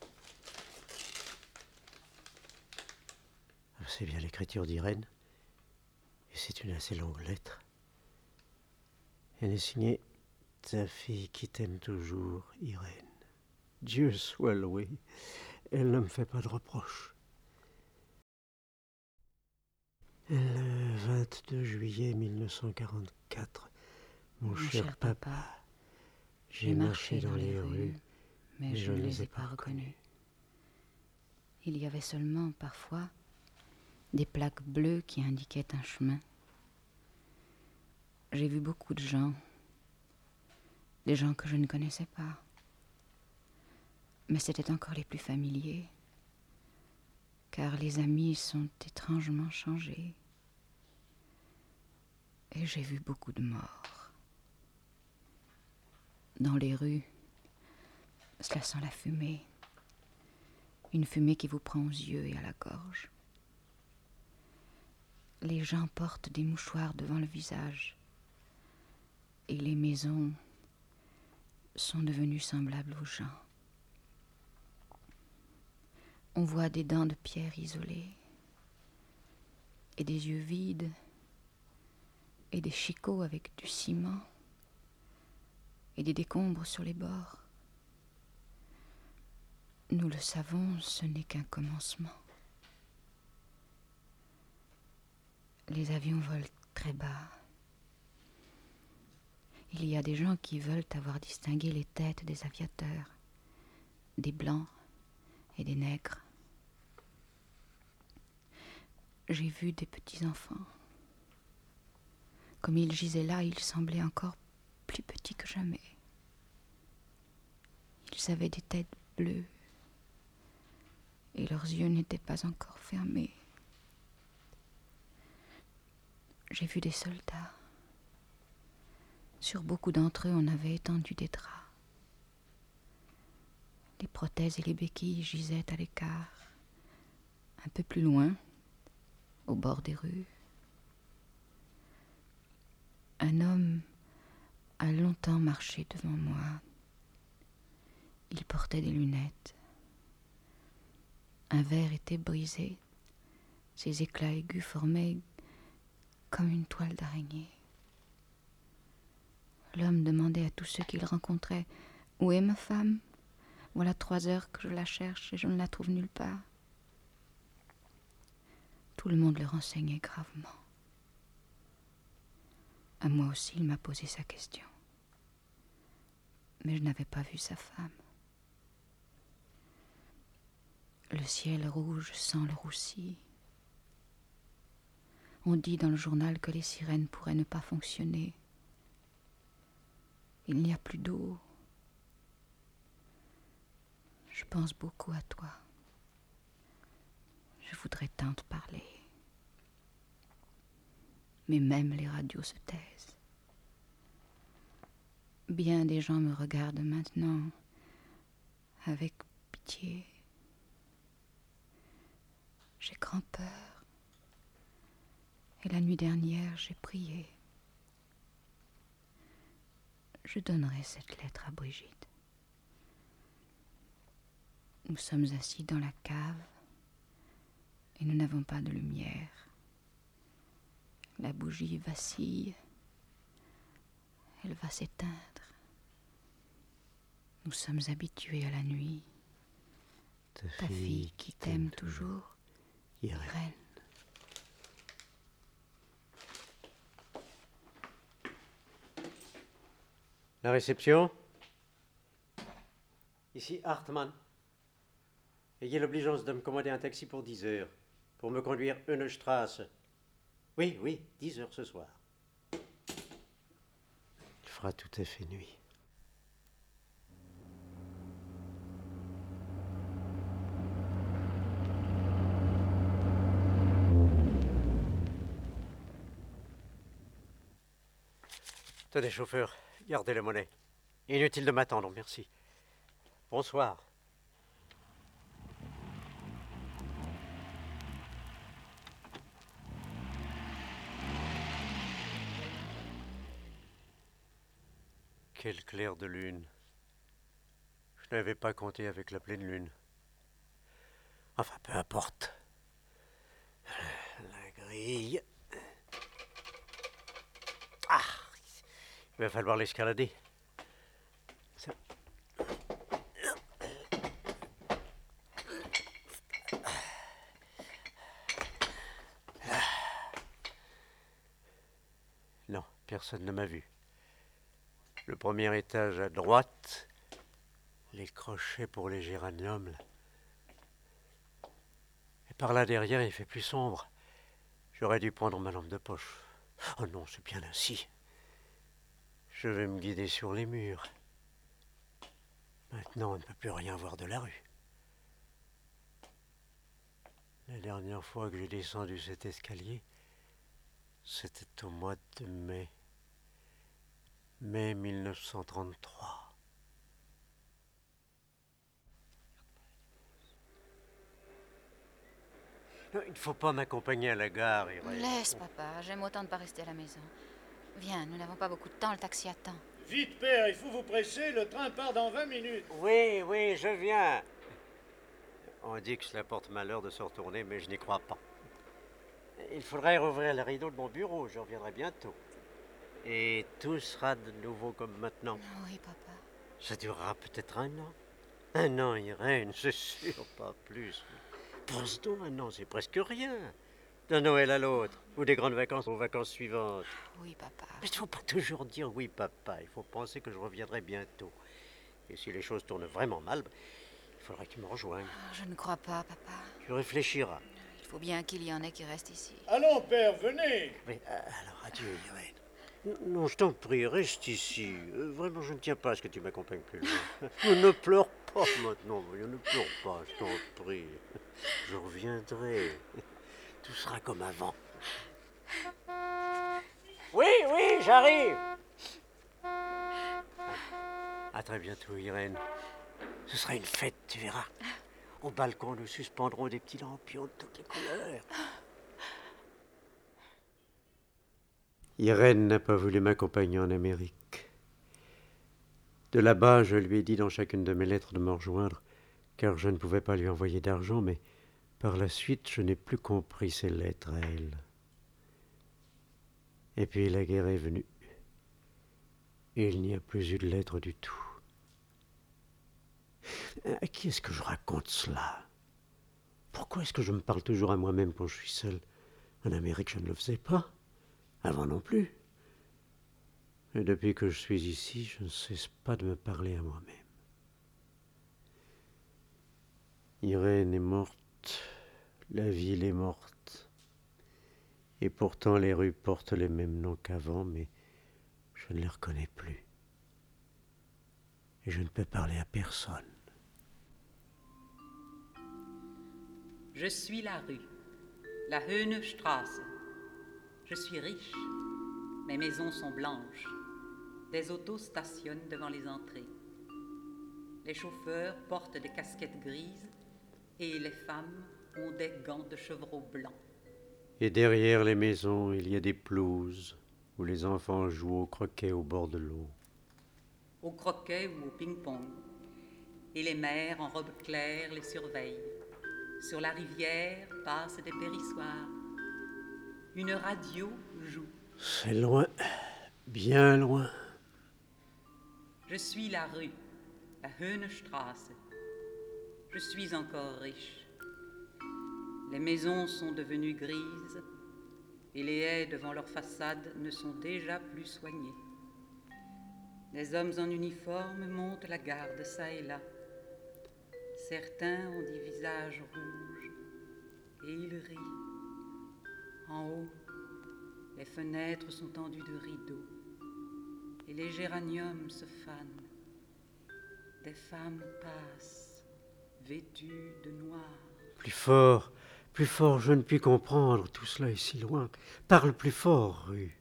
C'est bien l'écriture d'Irène. Et c'est une assez longue lettre. Elle est signée « Ta fille qui t'aime toujours, Irène. Dieu soit loué. Elle ne me fait pas de reproches. » Le vingt-deux juillet mille neuf cent quarante-quatre. Mon, Mon cher, cher papa, papa j'ai marché dans, dans les rues, rues mais, mais je ne les ai pas reconnus. Il y avait seulement, parfois, des plaques bleues qui indiquaient un chemin. J'ai vu beaucoup de gens, des gens que je ne connaissais pas. Mais c'étaient encore les plus familiers, car les amis sont étrangement changés. Et j'ai vu beaucoup de morts. Dans les rues, cela sent la fumée, une fumée qui vous prend aux yeux et à la gorge. Les gens portent des mouchoirs devant le visage, et les maisons sont devenues semblables aux gens. On voit des dents de pierre isolées, et des yeux vides, et des chicots avec du ciment, et des décombres sur les bords. Nous le savons, ce n'est qu'un commencement. Les avions volent très bas, Il y a des gens qui veulent avoir distingué les têtes des aviateurs, des blancs et des nègres. J'ai vu des petits-enfants. Comme ils gisaient là, ils semblaient encore plus petits que jamais. Ils avaient des têtes bleues et leurs yeux n'étaient pas encore fermés. J'ai vu des soldats. Sur beaucoup d'entre eux, on avait étendu des draps. Les prothèses et les béquilles gisaient à l'écart, un peu plus loin, au bord des rues. Un homme a longtemps marché devant moi. Il portait des lunettes. Un verre était brisé. Ses éclats aigus formaient comme une toile d'araignée. L'homme demandait à tous ceux qu'il rencontrait « Où est ma femme ? Voilà trois heures que je la cherche et je ne la trouve nulle part. » Tout le monde le renseignait gravement. À moi aussi, il m'a posé sa question. Mais je n'avais pas vu sa femme. Le ciel rouge sent le roussi. On dit dans le journal que les sirènes pourraient ne pas fonctionner. Il n'y a plus d'eau. Je pense beaucoup à toi. Je voudrais tant te parler. Mais même les radios se taisent. Bien des gens me regardent maintenant avec pitié. J'ai grand peur. Et la nuit dernière, j'ai prié. Je donnerai cette lettre à Brigitte. Nous sommes assis dans la cave et nous n'avons pas de lumière. La bougie vacille. Elle va s'éteindre. Nous sommes habitués à la nuit. Ta, Ta fille, fille qui t'aime toujours, Irène. Irène. La réception? Ici Hartmann. Ayez l'obligeance de me commander un taxi pour dix heures, pour me conduire Heunestrasse. Oui, oui, dix heures ce soir. Il fera tout à fait nuit. Tenez, chauffeur, gardez la monnaie. Inutile de m'attendre, merci. Bonsoir. Quel clair de lune. Je n'avais pas compté avec la pleine lune. Enfin, peu importe. La grille. Ah! Il va falloir l'escalader. Ça... Non, personne ne m'a vu. Le premier étage à droite, les crochets pour les géraniums. Là. Et par là derrière, il fait plus sombre. J'aurais dû prendre ma lampe de poche. Oh non, c'est bien ainsi. Je vais me guider sur les murs. Maintenant, on ne peut plus rien voir de la rue. La dernière fois que j'ai descendu cet escalier, c'était au mois de mai. Mai mille neuf cent trente-trois. Non, il ne faut pas m'accompagner à la gare, Irène. Laisse, papa. J'aime autant ne pas rester à la maison. Viens, nous n'avons pas beaucoup de temps, le taxi attend. Vite, père, il faut vous presser, le train part dans vingt minutes. Oui, oui, je viens. On dit que cela porte malheur de se retourner, mais je n'y crois pas. Il faudrait rouvrir le rideau de mon bureau, je reviendrai bientôt. Et tout sera de nouveau comme maintenant. Oui, papa. Ça durera peut-être un an. Un an, Irène, c'est sûr, pas plus. Pense donc, un an, c'est presque rien. d'un Noël à l'autre, ou des grandes vacances aux vacances suivantes. Oui, papa. Mais il ne faut pas toujours dire oui, papa. Il faut penser que je reviendrai bientôt. Et si les choses tournent vraiment mal, il faudra que tu me rejoignes. Oh, je ne crois pas, papa. Tu réfléchiras. Il faut bien qu'il y en ait qui restent ici. Allons, père, venez. Mais euh, alors, adieu, Irène. Non, je t'en prie, reste ici. Euh, vraiment, je ne tiens pas à ce que tu m'accompagnes plus loin. Ne pleure pas maintenant, voyons, ne pleure pas, je t'en prie. Je reviendrai. Tout sera comme avant. Oui, oui, j'arrive. À très bientôt, Irène. Ce sera une fête, tu verras. Au balcon, nous suspendrons des petits lampions de toutes les couleurs. Irène n'a pas voulu m'accompagner en Amérique. De là-bas, je lui ai dit dans chacune de mes lettres de me rejoindre, car je ne pouvais pas lui envoyer d'argent, mais par la suite, je n'ai plus compris ses lettres à elle. Et puis la guerre est venue, et il n'y a plus eu de lettres du tout. À qui est-ce que je raconte cela? Pourquoi est-ce que je me parle toujours à moi-même quand je suis seul? En Amérique, je ne le faisais pas. Avant non plus. Et depuis que je suis ici, je ne cesse pas de me parler à moi-même. Irène est morte, la ville est morte. Et pourtant les rues portent les mêmes noms qu'avant, mais je ne les reconnais plus. Et je ne peux parler à personne. Je suis la rue, la Höhenstraße. Je suis riche, mes maisons sont blanches. Des autos stationnent devant les entrées. Les chauffeurs portent des casquettes grises et les femmes ont des gants de chevreau blancs. Et derrière les maisons, il y a des pelouses où les enfants jouent au croquet au bord de l'eau. Au croquet ou au ping-pong. Et les mères en robe claire les surveillent. Sur la rivière passent des périssoirs. Une radio joue. C'est loin, bien loin. Je suis la rue, la Höhenstraße. Je suis encore riche. Les maisons sont devenues grises et les haies devant leur façade ne sont déjà plus soignées. Des hommes en uniforme montent la garde çà et là. Certains ont des visages rouges et ils rient. En haut, les fenêtres sont tendues de rideaux et les géraniums se fanent. Des femmes passent, vêtues de noir. Plus fort, plus fort, je ne puis comprendre, tout cela est si loin. Parle plus fort, rue.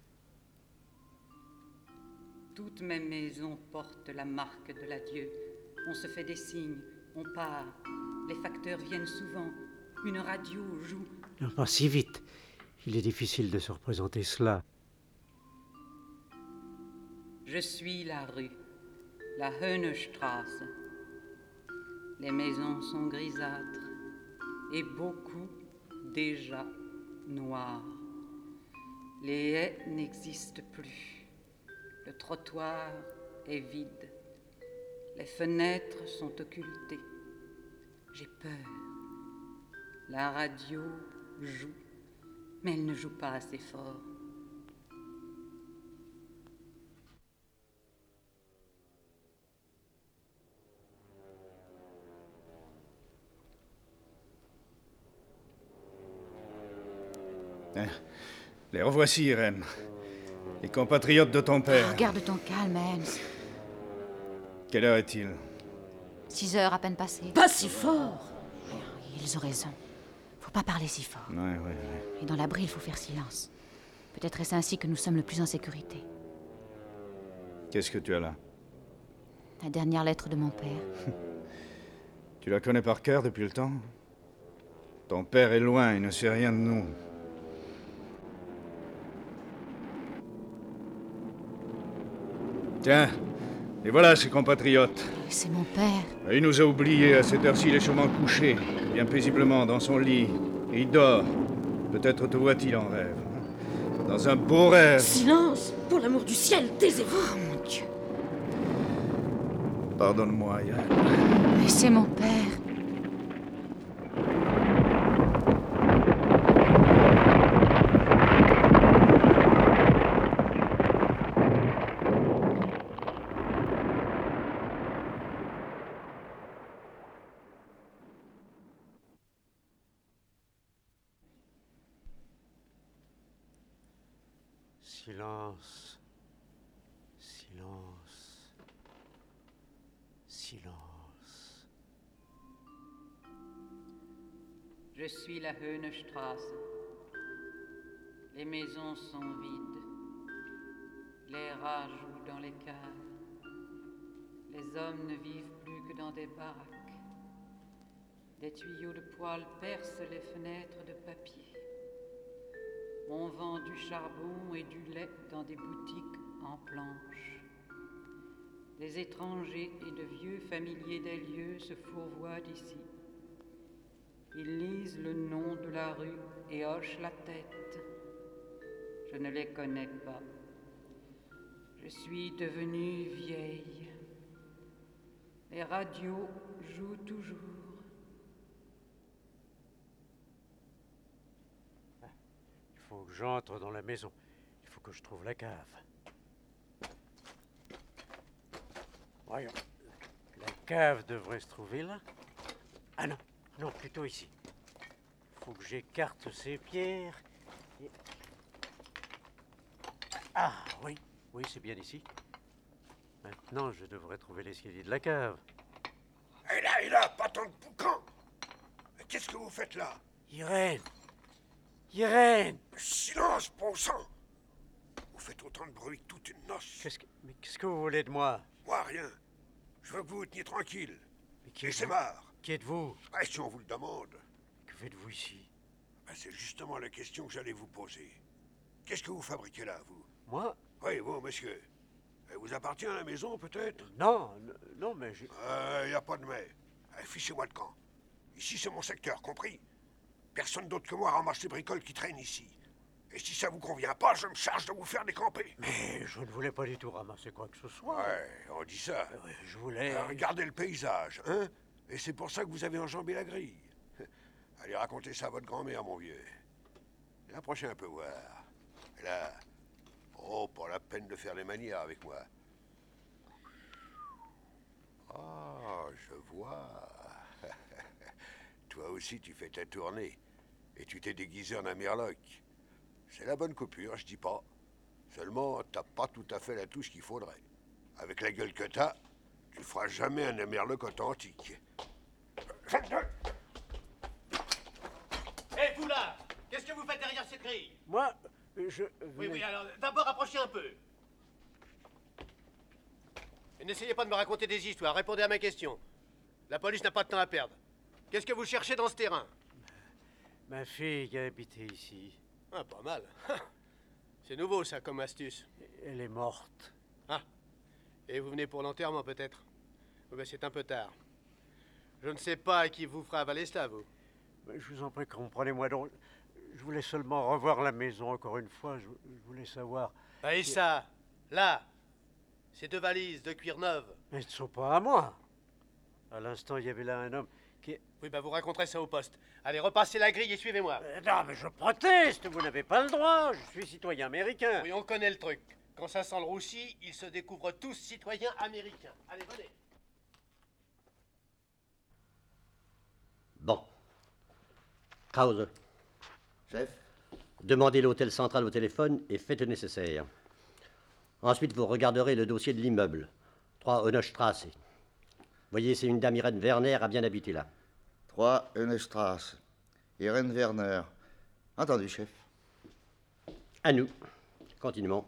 Toutes mes maisons portent la marque de l'adieu. On se fait des signes, on part. Les facteurs viennent souvent. Une radio joue. Non, pas si vite. Il est difficile de se représenter cela. Je suis la rue, la Höhenstraße. Les maisons sont grisâtres et beaucoup déjà noires. Les haies n'existent plus. Le trottoir est vide. Les fenêtres sont occultées. J'ai peur. La radio joue, mais elle ne joue pas assez fort. Hein, les revoici, Irène. Les compatriotes de ton père. Oh, garde ton calme, Hans. Quelle heure est-il? Six heures à peine passées. Pas si fort! Ils ont raison. Faut pas parler si fort. Ouais, ouais, ouais. Et dans l'abri, il faut faire silence. Peut-être est-ce ainsi que nous sommes le plus en sécurité. Qu'est-ce que tu as là? La dernière lettre de mon père. Tu la connais par cœur depuis le temps? Ton père est loin, il ne sait rien de nous. Tiens, et voilà ses compatriotes. C'est mon père. Il nous a oubliés à cette heure-ci, il est sûrement couché, bien paisiblement dans son lit. Et il dort. Peut-être te voit-il en rêve. Dans un beau rêve. Silence! Pour l'amour du ciel, taisez-vous! Oh mon Dieu! Pardonne-moi, Irène. Mais c'est mon père. Silence. Silence. Silence. Je suis la Höhenstrasse. Les maisons sont vides. Les rats jouent dans les caves. Les hommes ne vivent plus que dans des baraques. Des tuyaux de poêle percent les fenêtres de papier. On vend du charbon et du lait dans des boutiques en planches. Des étrangers et de vieux familiers des lieux se fourvoient ici. Ils lisent le nom de la rue et hochent la tête. Je ne les connais pas. Je suis devenue vieille. Les radios jouent toujours. Il faut que j'entre dans la maison. Il faut que je trouve la cave. Voyons. La cave devrait se trouver là. Ah non, non, plutôt ici. Il faut que j'écarte ces pierres. Et... Ah oui, oui, c'est bien ici. Maintenant, je devrais trouver l'escalier de la cave. Et là, et là, pas tant de boucan. Qu'est-ce que vous faites là? Irène! Irène! Silence, bon sang! Vous faites autant de bruit toute une noce. Qu'est-ce que... Mais qu'est-ce que vous voulez de moi? Moi, rien. Je veux que vous vous teniez tranquille. Mais qui Et c'est êtes-vous? marre. Qui êtes-vous? Ah, si on vous le demande. Que faites-vous ici? Ben, c'est justement la question que j'allais vous poser. Qu'est-ce que vous fabriquez là, vous? Moi? Oui, vous, monsieur. Elle vous appartient à la maison, peut-être? Non, n- non, mais je... Euh, y a pas de mais. Allez, fichez-moi de camp. Ici, c'est mon secteur, compris? Personne d'autre que moi ramasse les bricoles qui traînent ici. Et si ça vous convient pas, je me charge de vous faire décamper. Mais je ne voulais pas du tout ramasser quoi que ce soit. Ouais, on dit ça. Ouais, je voulais... Euh, regardez le paysage, hein? Et c'est pour ça que vous avez enjambé la grille. Allez raconter ça à votre grand-mère, mon vieux. Et approchez un peu voir. Et là... Oh, pas la peine de faire les manières avec moi. Ah, je vois. Toi aussi, tu fais ta tournée. Et tu t'es déguisé en Amerloc. C'est la bonne coupure, je dis pas. Seulement, t'as pas tout à fait la touche qu'il faudrait. Avec la gueule que t'as, tu feras jamais un Amerloc authentique. Hé, vous là! Qu'est-ce que vous faites derrière cette grille? Moi, je... Oui, oui, alors, d'abord, approchez un peu. Et n'essayez pas de me raconter des histoires, répondez à ma question. La police n'a pas de temps à perdre. Qu'est-ce que vous cherchez dans ce terrain? Ma fille a habité ici. Ah, pas mal. C'est nouveau, ça, comme astuce. Elle est morte. Ah. Et vous venez pour l'enterrement, peut-être? Oh, ben, c'est un peu tard. Je ne sais pas à qui vous fera avaler cela, vous. Mais je vous en prie, comprenez-moi donc. Je voulais seulement revoir la maison encore une fois. Je, je voulais savoir... Ah, et ça, là, ces deux valises de cuir neuve. Mais elles ne sont pas à moi. À l'instant, il y avait là un homme qui... Oui, bah vous raconterez ça au poste. Allez, repassez la grille et suivez-moi. Euh, non, mais je proteste. Vous n'avez pas le droit. Je suis citoyen américain. Oui, on connaît le truc. Quand ça sent le roussi, ils se découvrent tous citoyens américains. Allez, venez. Bon. Krause. Chef? Demandez l'hôtel central au téléphone et faites le nécessaire. Ensuite, vous regarderez le dossier de l'immeuble. trois Höhenstrasse. Voyez, c'est une dame Irène Werner a bien habité là. trois Höhenstrasse. Irène Werner. Entendu, chef. À nous. Continuons.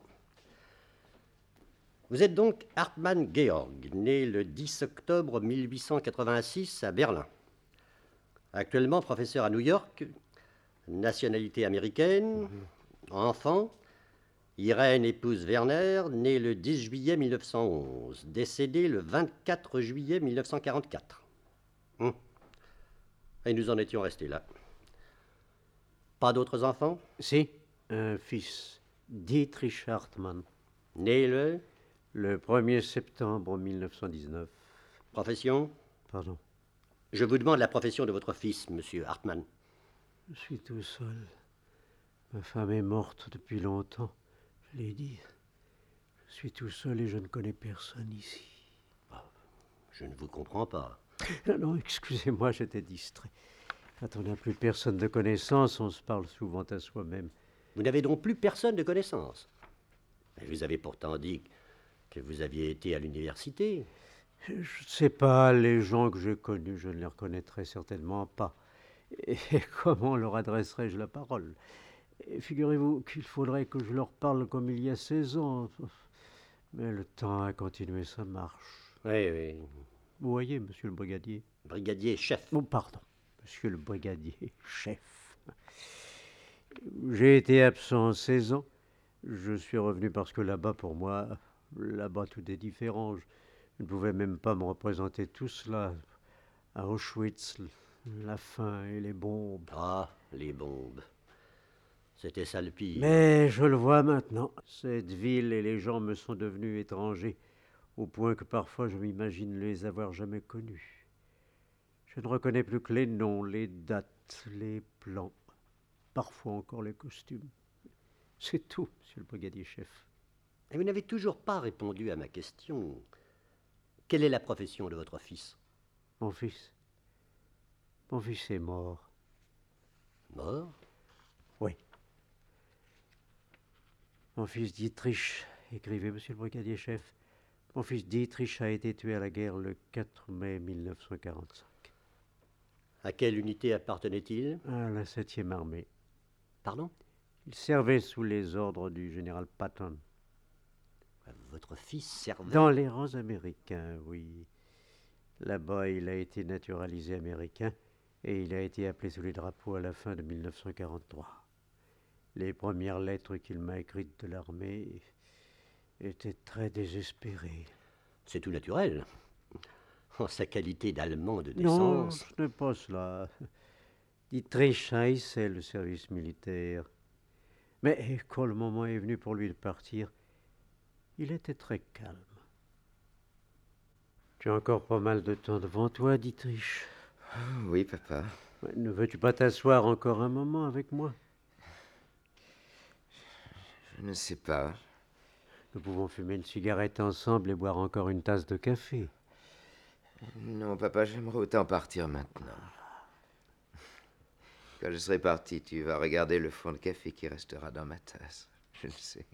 Vous êtes donc Hartmann Georg, né le dix octobre mille huit cent quatre-vingt-six à Berlin. Actuellement professeur à New York, nationalité américaine, mmh. Enfant, Irène épouse Werner, née le dix juillet mille neuf cent onze, décédée le vingt-quatre juillet mille neuf cent quarante-quatre. Mmh. Et nous en étions restés là. Pas d'autres enfants? Si, un fils, Dietrich Hartmann. Né le? Le premier septembre mille neuf cent dix-neuf. Profession? Pardon. Je vous demande la profession de votre fils, monsieur Hartmann. Je suis tout seul. Ma femme est morte depuis longtemps. Je l'ai dit. Je suis tout seul et je ne connais personne ici. Je ne vous comprends pas. Non, non, excusez-moi, j'étais distrait. Quand on n'a plus personne de connaissance, on se parle souvent à soi-même. Vous n'avez donc plus personne de connaissance? Mais vous avez pourtant dit que vous aviez été à l'université. Je ne sais pas, les gens que j'ai connus, je ne les reconnaîtrais certainement pas. Et comment leur adresserais-je la parole? Et figurez-vous qu'il faudrait que je leur parle comme il y a seize ans. Mais le temps a continué sa marche. Oui, oui. Vous voyez, monsieur le brigadier? Brigadier chef. Oh, pardon, monsieur le brigadier chef. J'ai été absent seize ans. Je suis revenu parce que là-bas, pour moi, là-bas, tout est différent. Je ne pouvais même pas me représenter tout cela. À Auschwitz, la faim et les bombes. Ah, les bombes. C'était ça le pire. Mais je le vois maintenant. Cette ville et les gens me sont devenus étrangers, au point que parfois je m'imagine les avoir jamais connus. Je ne reconnais plus que les noms, les dates, les plans, parfois encore les costumes. C'est tout, monsieur le brigadier chef. Et vous n'avez toujours pas répondu à ma question. Quelle est la profession de votre fils? Mon fils Mon fils est mort. Mort? Oui. Mon fils Dietrich, écrivez, monsieur le brigadier chef, mon fils Dietrich a été tué à la guerre le quatre mai mille neuf cent quarante-cinq. À quelle unité appartenait-il? À la septième armée. Pardon? Il servait sous les ordres du général Patton. Votre fils servait? Dans les rangs américains, oui. Là-bas, il a été naturalisé américain et il a été appelé sous les drapeaux à la fin de mille neuf cent quarante-trois. Les premières lettres qu'il m'a écrites de l'armée étaient très désespérées. C'est tout naturel. En sa qualité d'Allemand de Non, naissance. ce n'est pas cela. Dietrich haïssait le service militaire. Mais quand le moment est venu pour lui de partir, il était très calme. Tu as encore pas mal de temps devant toi, Dietrich. Oui, papa. Ne veux-tu pas t'asseoir encore un moment avec moi? Je ne sais pas. Nous pouvons fumer une cigarette ensemble et boire encore une tasse de café. Non, papa, j'aimerais autant partir maintenant. Quand je serai parti, tu vas regarder le fond de café qui restera dans ma tasse. Je le sais.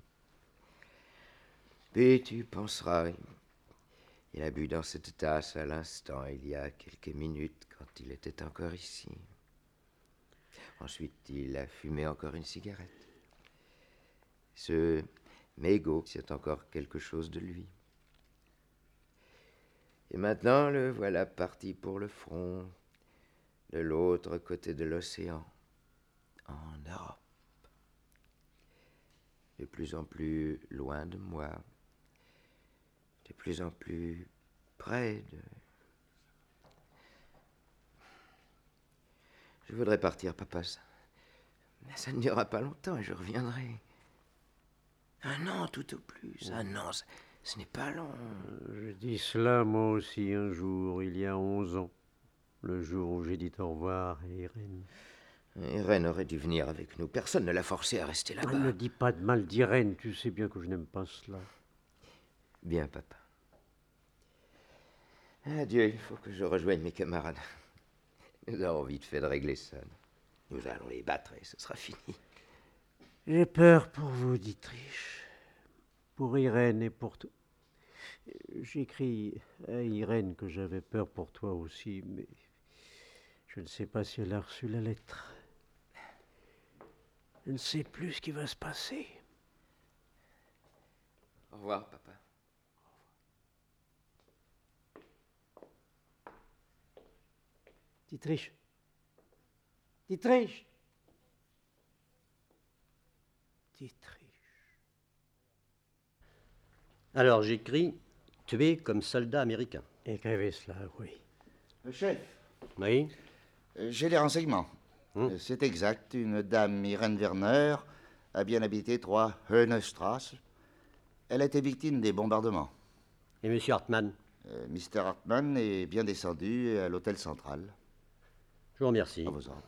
Puis tu penseras, il a bu dans cette tasse à l'instant, il y a quelques minutes, quand il était encore ici. Ensuite, il a fumé encore une cigarette. Ce mégot, c'est encore quelque chose de lui. Et maintenant, le voilà parti pour le front, de l'autre côté de l'océan, en Europe. De plus en plus loin de moi, de plus en plus près de... Je voudrais partir, papa. Ça, ça ne durera pas longtemps et je reviendrai. Un an tout au plus. Un an, ce, ce n'est pas long. Je dis cela moi aussi un jour, il y a onze ans. Le jour où j'ai dit au revoir à Irène. Irène aurait dû venir avec nous. Personne ne l'a forcée à rester là-bas. Ne dis pas de mal d'Irène, tu sais bien que je n'aime pas cela. Bien, papa. Adieu, il faut que je rejoigne mes camarades. Nous avons vite fait de régler ça. Nous allons les battre et ce sera fini. J'ai peur pour vous, Dietrich. Pour Irène et pour toi. J'écris à Irène que j'avais peur pour toi aussi, mais je ne sais pas si elle a reçu la lettre. Je ne sais plus ce qui va se passer. Au revoir, papa. Dietrich. Dietrich. Dietrich. Alors j'écris « Tué comme soldat américain ». Écrivez cela, oui. Le chef. Oui. J'ai les renseignements. Hum. C'est exact. Une dame, Irène Werner, a bien habité trois Hönestrasse. Elle a été victime des bombardements. Et M. Hartmann? euh, Mister Hartmann est bien descendu à l'hôtel central. Je vous remercie. À vos ordres.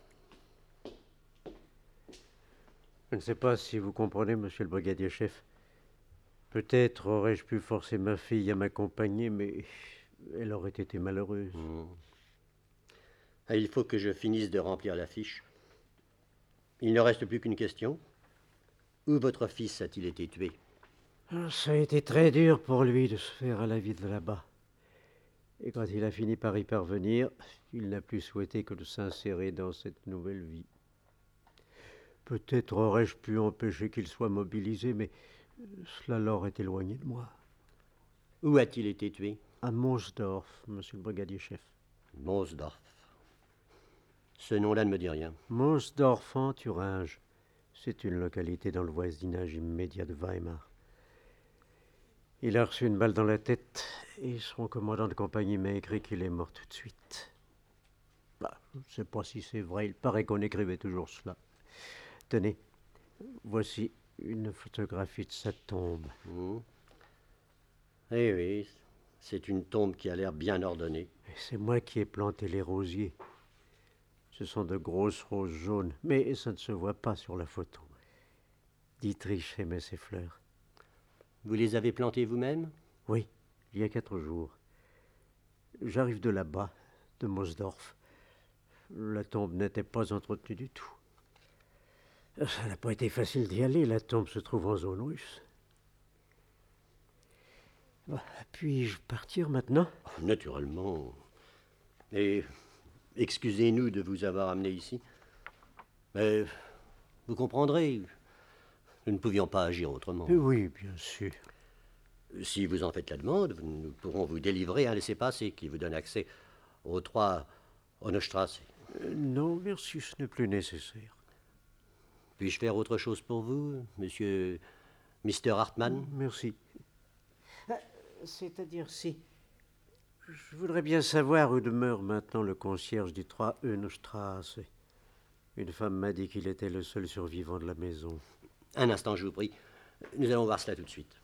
Je ne sais pas si vous comprenez, monsieur le brigadier chef. Peut-être aurais-je pu forcer ma fille à m'accompagner, mais elle aurait été malheureuse. Mmh. Ah, il faut que je finisse de remplir la fiche. Il ne reste plus qu'une question. Où votre fils a-t-il été tué? Ça a été très dur pour lui de se faire à la vie de là-bas. Et quand il a fini par y parvenir, il n'a plus souhaité que de s'insérer dans cette nouvelle vie. Peut-être aurais-je pu empêcher qu'il soit mobilisé, mais cela l'aurait éloigné de moi. Où a-t-il été tué? À Monsdorf, monsieur le brigadier-chef. Monsdorf. Ce nom-là ne me dit rien. Monsdorf en Thuringe. C'est une localité dans le voisinage immédiat de Weimar. Il a reçu une balle dans la tête et son commandant de compagnie m'a écrit qu'il est mort tout de suite. Bah, je ne sais pas si c'est vrai, il paraît qu'on écrivait toujours cela. Tenez, voici une photographie de sa tombe. Mmh. Eh oui, c'est une tombe qui a l'air bien ordonnée. C'est moi qui ai planté les rosiers. Ce sont de grosses roses jaunes, mais ça ne se voit pas sur la photo. Dietrich aimait ces fleurs. Vous les avez plantées vous-même? Oui, il y a quatre jours. J'arrive de là-bas, de Monsdorf. La tombe n'était pas entretenue du tout. Ça n'a pas été facile d'y aller, la tombe se trouve en zone russe. Puis-je partir maintenant? Naturellement. Et excusez-nous de vous avoir amené ici. Mais vous comprendrez, nous ne pouvions pas agir autrement. Oui, bien sûr. Si vous en faites la demande, nous pourrons vous délivrer un laissez-passer qui vous donne accès aux trois Honnestrasse. Euh, non, merci, ce n'est plus nécessaire. Puis-je faire autre chose pour vous, monsieur mister Hartmann? Merci. C'est-à-dire si... Je voudrais bien savoir où demeure maintenant le concierge du trois Honnestrasse. Une femme m'a dit qu'il était le seul survivant de la maison. Un instant, je vous prie. Nous allons voir cela tout de suite.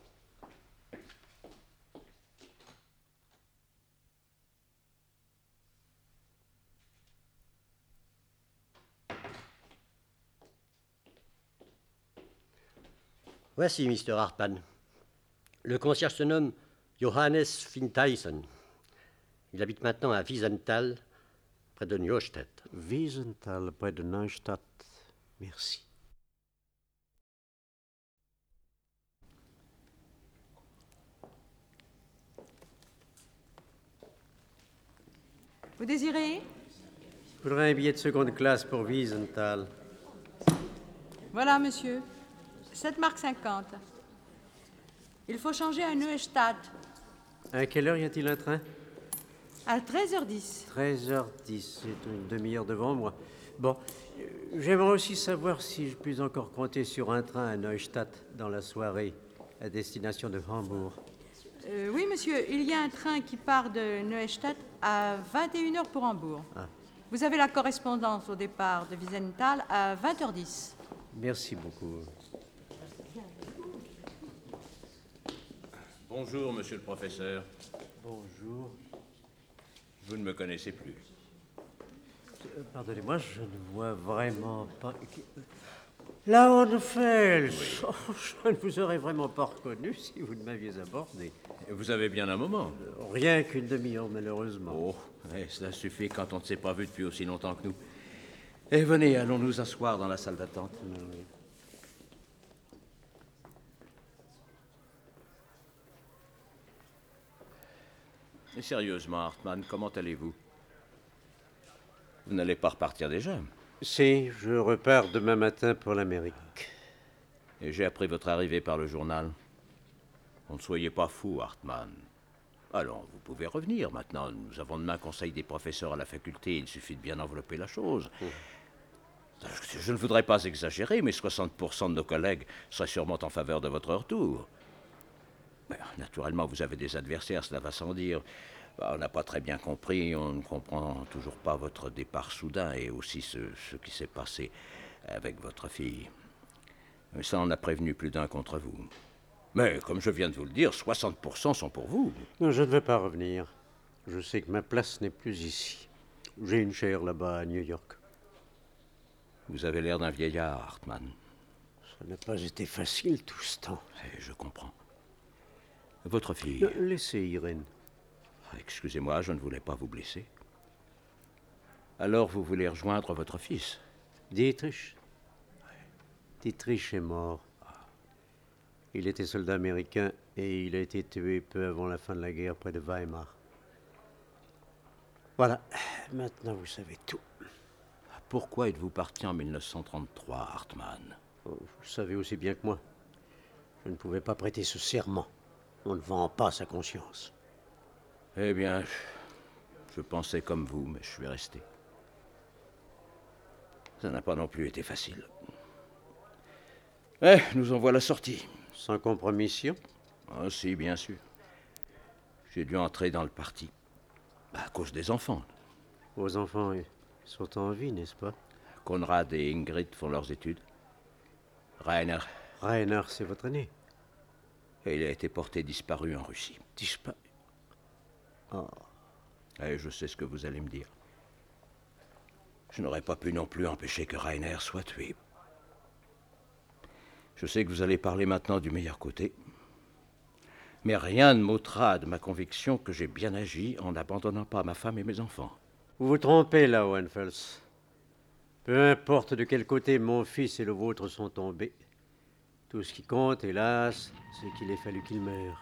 Voici, mister Hartmann. Le concierge se nomme Johannes Fintyson. Il habite maintenant à Wiesenthal, près de Neustadt. Wiesenthal, près de Neustadt. Merci. Vous désirez? Je voudrais un billet de seconde classe pour Wiesenthal. Voilà, monsieur. sept marques cinquante. Il faut changer à Neustadt. À quelle heure y a-t-il un train? À treize heures dix. treize heures dix, c'est une demi-heure devant moi. Bon, euh, j'aimerais aussi savoir si je puis encore compter sur un train à Neustadt dans la soirée, à destination de Hambourg. Euh, oui, monsieur, il y a un train qui part de Neustadt à vingt et une heures pour Hambourg. Ah. Vous avez la correspondance au départ de Wiesenthal à vingt heures dix. Merci beaucoup. Bonjour, monsieur le professeur. Bonjour. Vous ne me connaissez plus. Euh, Pardonnez-moi, je ne vois vraiment pas... La Hohenfels. Oui. Oh, je ne vous aurais vraiment pas reconnu si vous ne m'aviez abordé. Vous avez bien un moment. Rien qu'une demi-heure, malheureusement. Oh, eh, cela suffit quand on ne s'est pas vu depuis aussi longtemps que nous. Et venez, allons nous asseoir dans la salle d'attente. Oui. Et sérieusement, Hartmann, comment allez-vous? Vous n'allez pas repartir déjà? Si, je repars demain matin pour l'Amérique. Et j'ai appris votre arrivée par le journal. Ne soyez pas fou, Hartmann. Allons, vous pouvez revenir maintenant. Nous avons demain conseil des professeurs à la faculté. Il suffit de bien envelopper la chose. Mmh. Je ne voudrais pas exagérer, mais soixante pour cent de nos collègues seraient sûrement en faveur de votre retour. Mais, naturellement, vous avez des adversaires, cela va sans dire. On n'a pas très bien compris, on ne comprend toujours pas votre départ soudain et aussi ce, ce qui s'est passé avec votre fille. Mais ça, on a prévenu plus d'un contre vous. Mais, comme je viens de vous le dire, soixante pour cent sont pour vous. Non, je ne vais pas revenir. Je sais que ma place n'est plus ici. J'ai une chaire là-bas à New York. Vous avez l'air d'un vieillard, Hartmann. Ça n'a pas été facile tout ce temps. Et je comprends. Votre fille... Laissez Irène. Excusez-moi, je ne voulais pas vous blesser. Alors vous voulez rejoindre votre fils? Dietrich? Dietrich est mort. Il était soldat américain et il a été tué peu avant la fin de la guerre près de Weimar. Voilà, maintenant vous savez tout. Pourquoi êtes-vous parti en mille neuf cent trente-trois, Hartmann? Oh, vous le savez aussi bien que moi. Je ne pouvais pas prêter ce serment. On ne vend pas sa conscience. Eh bien, je pensais comme vous, mais je suis resté. Ça n'a pas non plus été facile. Eh, nous en voilà sortis. Sans compromission? Ah si, bien sûr. J'ai dû entrer dans le parti. À cause des enfants. Vos enfants ils sont en vie, n'est-ce pas? Konrad et Ingrid font leurs études. Rainer. Rainer, c'est votre aîné. Et il a été porté disparu en Russie. Disparu? Oh. Et je sais ce que vous allez me dire. Je n'aurais pas pu non plus empêcher que Rainer soit tué. Je sais que vous allez parler maintenant du meilleur côté. Mais rien ne m'ôtera de ma conviction que j'ai bien agi en n'abandonnant pas ma femme et mes enfants. Vous vous trompez là, Hohenfels. Peu importe de quel côté mon fils et le vôtre sont tombés. Tout ce qui compte, hélas, c'est qu'il ait fallu qu'il meure.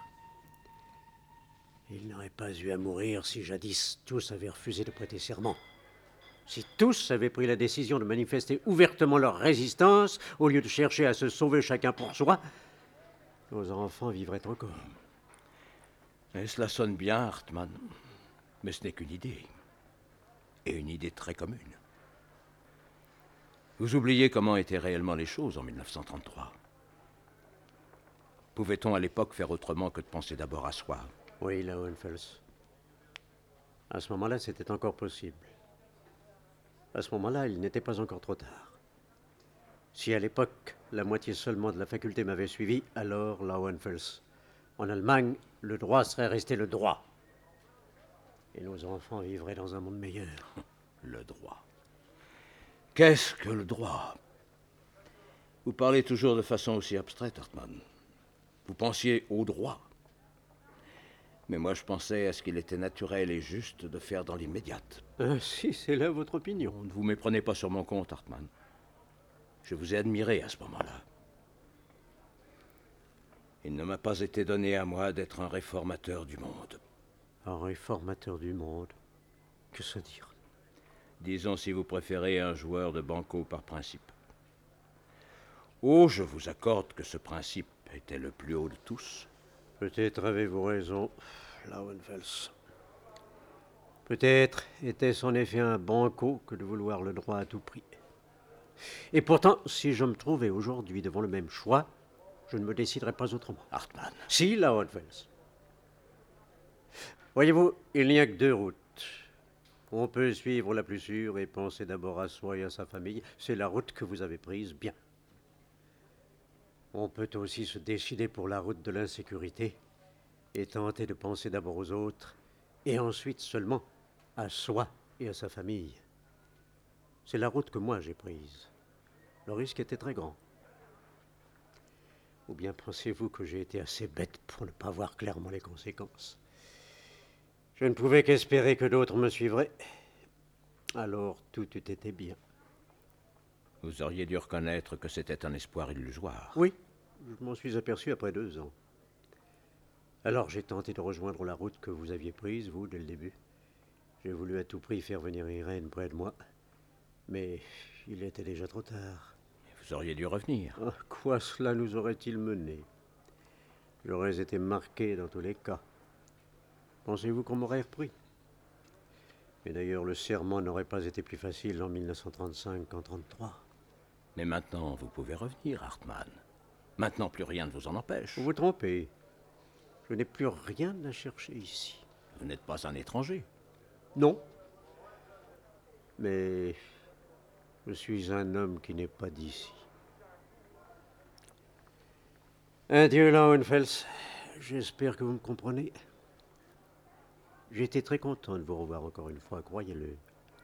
Il n'aurait pas eu à mourir si jadis tous avaient refusé de prêter serment. Si tous avaient pris la décision de manifester ouvertement leur résistance, au lieu de chercher à se sauver chacun pour soi, nos enfants vivraient encore. Et cela sonne bien, Hartmann. Mais ce n'est qu'une idée. Et une idée très commune. Vous oubliez comment étaient réellement les choses en mille neuf cent trente-trois. Pouvait-on à l'époque faire autrement que de penser d'abord à soi? Oui, là, Hohenfels. À ce moment-là, c'était encore possible. À ce moment-là, il n'était pas encore trop tard. Si à l'époque, la moitié seulement de la faculté m'avait suivi, alors, là, Hohenfels, en Allemagne, le droit serait resté le droit. Et nos enfants vivraient dans un monde meilleur. Le droit. Qu'est-ce que le droit? Vous parlez toujours de façon aussi abstraite, Hartmann. Vous pensiez au droit. Mais moi, je pensais à ce qu'il était naturel et juste de faire dans l'immédiate. Ah, si, c'est là votre opinion. Ne vous méprenez pas sur mon compte, Hartmann. Je vous ai admiré à ce moment-là. Il ne m'a pas été donné à moi d'être un réformateur du monde. Un réformateur du monde? Que se dire? Disons, si vous préférez, un joueur de banco par principe. Oh, je vous accorde que ce principe était le plus haut de tous. Peut-être avez-vous raison, Lauenfels. Peut-être était-ce en effet un banco que de vouloir le droit à tout prix. Et pourtant, si je me trouvais aujourd'hui devant le même choix, je ne me déciderais pas autrement. Hartmann. Si, Lauenfels. Voyez-vous, il n'y a que deux routes. On peut suivre la plus sûre et penser d'abord à soi et à sa famille. C'est la route que vous avez prise, bien. On peut aussi se décider pour la route de l'insécurité et tenter de penser d'abord aux autres et ensuite seulement à soi et à sa famille. C'est la route que moi j'ai prise. Le risque était très grand. Ou bien pensez-vous que j'ai été assez bête pour ne pas voir clairement les conséquences? Je ne pouvais qu'espérer que d'autres me suivraient. Alors tout eût été bien. Vous auriez dû reconnaître que c'était un espoir illusoire. Oui, je m'en suis aperçu après deux ans. Alors j'ai tenté de rejoindre la route que vous aviez prise, vous, dès le début. J'ai voulu à tout prix faire venir Irène près de moi. Mais il était déjà trop tard. Vous auriez dû revenir. À quoi cela nous aurait-il mené? J'aurais été marqué dans tous les cas. Pensez-vous qu'on m'aurait repris? Et d'ailleurs, le serment n'aurait pas été plus facile en mille neuf cent trente-cinq qu'en trente-trois. Mais maintenant, vous pouvez revenir, Hartmann. Maintenant, plus rien ne vous en empêche. Vous vous trompez. Je n'ai plus rien à chercher ici. Vous n'êtes pas un étranger. Non. Mais je suis un homme qui n'est pas d'ici. Adieu, Lauenfels. J'espère que vous me comprenez. J'ai été très content de vous revoir encore une fois, croyez-le.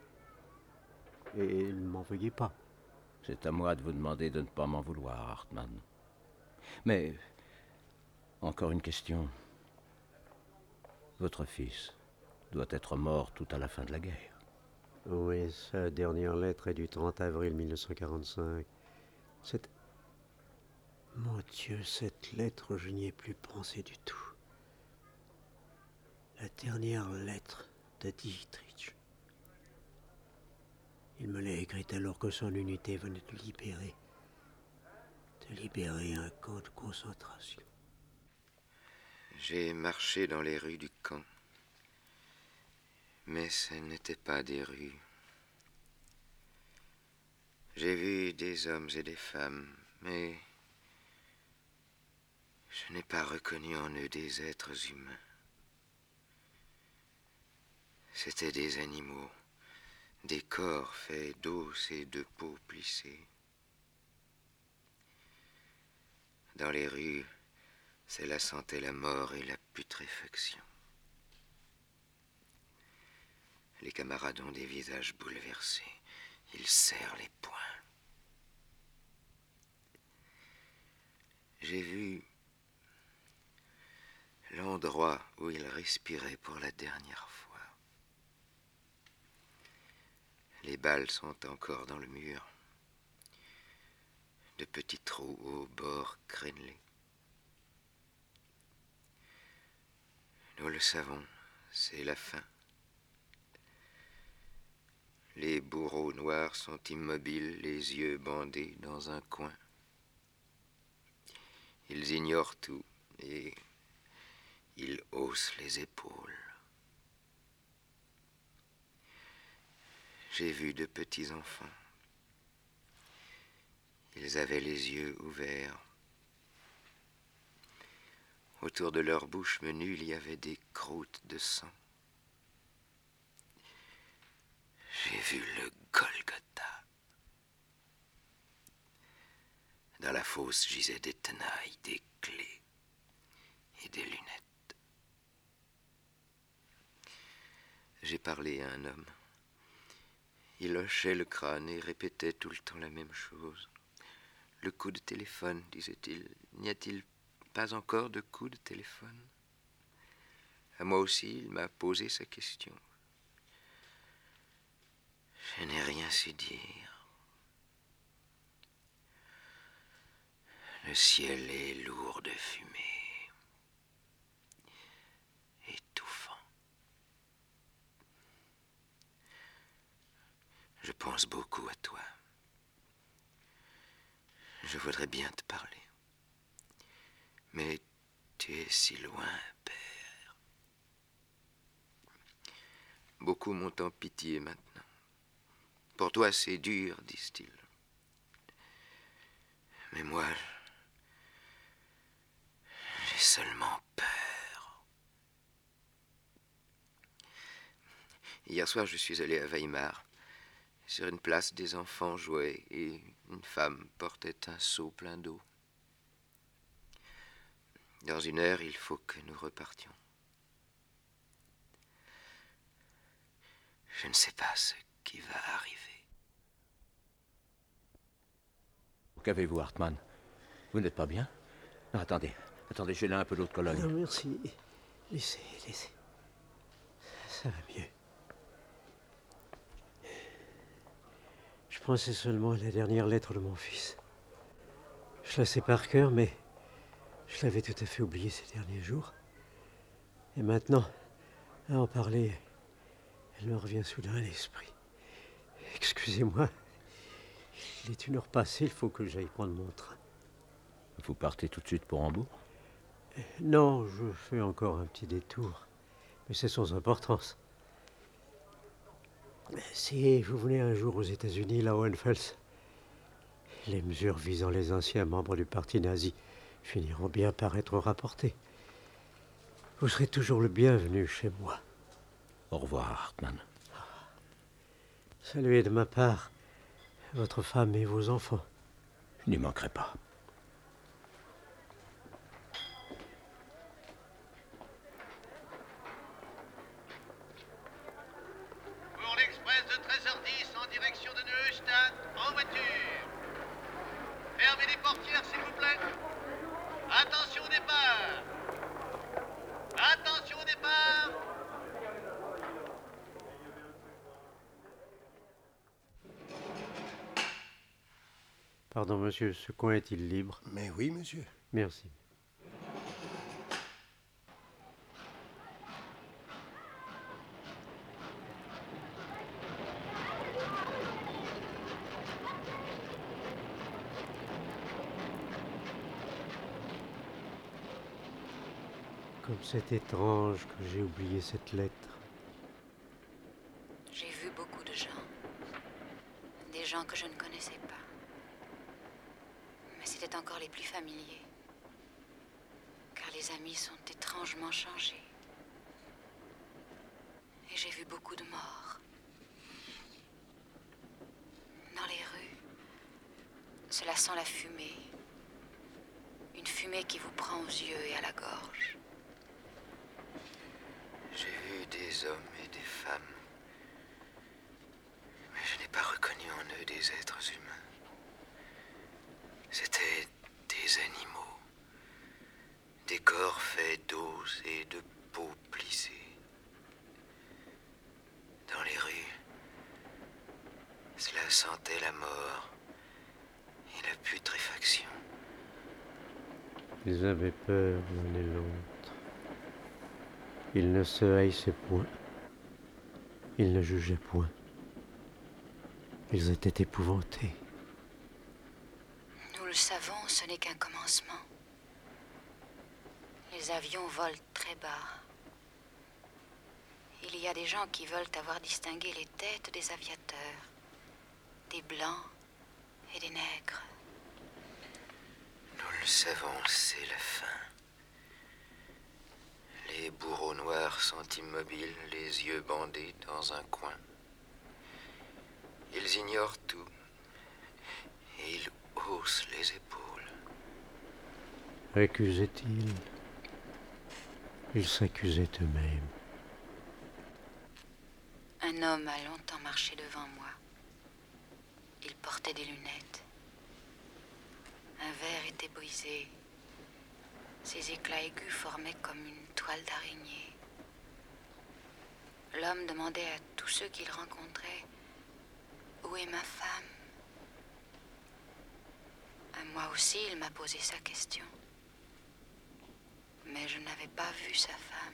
Et ne m'en veuillez pas. C'est à moi de vous demander de ne pas m'en vouloir, Hartmann. Mais, encore une question. Votre fils doit être mort tout à la fin de la guerre. Oui, sa dernière lettre est du trente avril mille neuf cent quarante-cinq. C'est... Mon Dieu, cette lettre, je n'y ai plus pensé du tout. La dernière lettre de Dietrich. Il me l'a écrite alors que son unité venait de libérer, de libérer un camp de concentration. J'ai marché dans les rues du camp, mais ce n'étaient pas des rues. J'ai vu des hommes et des femmes, mais je n'ai pas reconnu en eux des êtres humains. C'étaient des animaux, des corps faits d'os et de peau plissée. Dans les rues, cela sentait la mort et la putréfaction. Les camarades ont des visages bouleversés. Ils serrent les poings. J'ai vu l'endroit où ils respiraient pour la dernière fois. Les balles sont encore dans le mur. De petits trous aux bords crénelés. Nous le savons, c'est la fin. Les bourreaux noirs sont immobiles, les yeux bandés dans un coin. Ils ignorent tout et ils haussent les épaules. J'ai vu de petits enfants. Ils avaient les yeux ouverts. Autour de leur bouche menue, il y avait des croûtes de sang. J'ai vu le Golgotha. Dans la fosse gisaient des tenailles, des clés et des lunettes. J'ai parlé à un homme. Il hochait le crâne et répétait tout le temps la même chose. Le coup de téléphone, disait-il. N'y a-t-il pas encore de coup de téléphone? À moi aussi, il m'a posé sa question. Je n'ai rien su dire. Le ciel est lourd de fumée, étouffant. Je pense beaucoup à toi. Je voudrais bien te parler. Mais tu es si loin, père. Beaucoup m'ont en pitié maintenant. Pour toi, c'est dur, disent-ils. Mais moi, j'ai seulement peur. Hier soir, je suis allé à Weimar. Sur une place, des enfants jouaient et une femme portait un seau plein d'eau. Dans une heure, il faut que nous repartions. Je ne sais pas ce qui va arriver. Qu'avez-vous, Hartmann? Vous n'êtes pas bien? Non, attendez, attendez, j'ai là un peu d'eau de Cologne. Non, merci. Laissez, laissez. Ça va mieux. Je pensais seulement à la dernière lettre de mon fils. Je la sais par cœur, mais je l'avais tout à fait oubliée ces derniers jours. Et maintenant, à en parler, elle me revient soudain à l'esprit. Excusez-moi. Il est une heure passée, il faut que j'aille prendre mon train. Vous partez tout de suite pour Hambourg? Non, je fais encore un petit détour. Mais c'est sans importance. Si vous venez un jour aux États-Unis, là, Hohenfels, les mesures visant les anciens membres du parti nazi finiront bien par être rapportées. Vous serez toujours le bienvenu chez moi. Au revoir, Hartmann. Saluez de ma part votre femme et vos enfants. Je n'y manquerai pas. Pour l'express de treize heures dix en direction de Neustadt, en voiture. Fermez les portières, s'il vous plaît. Attention au départ. Attention au départ. Pardon, monsieur, ce coin est-il libre? Mais oui, monsieur. Merci. Comme c'est étrange que j'ai oublié cette lettre. J'ai vu beaucoup de gens. Des gens que je ne connaissais pas. Mais c'était encore les plus familiers. Car les amis sont étrangement changés. Et j'ai vu beaucoup de morts. Dans les rues, cela sent la fumée. Une fumée qui vous prend aux yeux et à la gorge. J'ai vu des hommes et des femmes, mais je n'ai pas reconnu en eux des êtres humains. C'étaient des animaux, des corps faits d'os et de peau plissée. Dans les rues, cela sentait la mort et la putréfaction. Ils avaient peur l'un et l'autre. Ils ne se haïssaient point. Ils ne jugeaient point. Ils étaient épouvantés. Nous le savons, ce n'est qu'un commencement. Les avions volent très bas. Il y a des gens qui veulent avoir distingué les têtes des aviateurs, des blancs et des nègres. Nous le savons, c'est la fin. Les bourreaux noirs sont immobiles, les yeux bandés dans un coin. Ils ignorent tout et ils haussent les épaules. Accusaient-ils? Ils s'accusaient eux-mêmes. Un homme a longtemps marché devant moi. Il portait des lunettes. Un verre était brisé. Ses éclats aigus formaient comme une toile d'araignée. L'homme demandait à tous ceux qu'il rencontrait « Où est ma femme ?» À moi aussi, il m'a posé sa question. Mais je n'avais pas vu sa femme.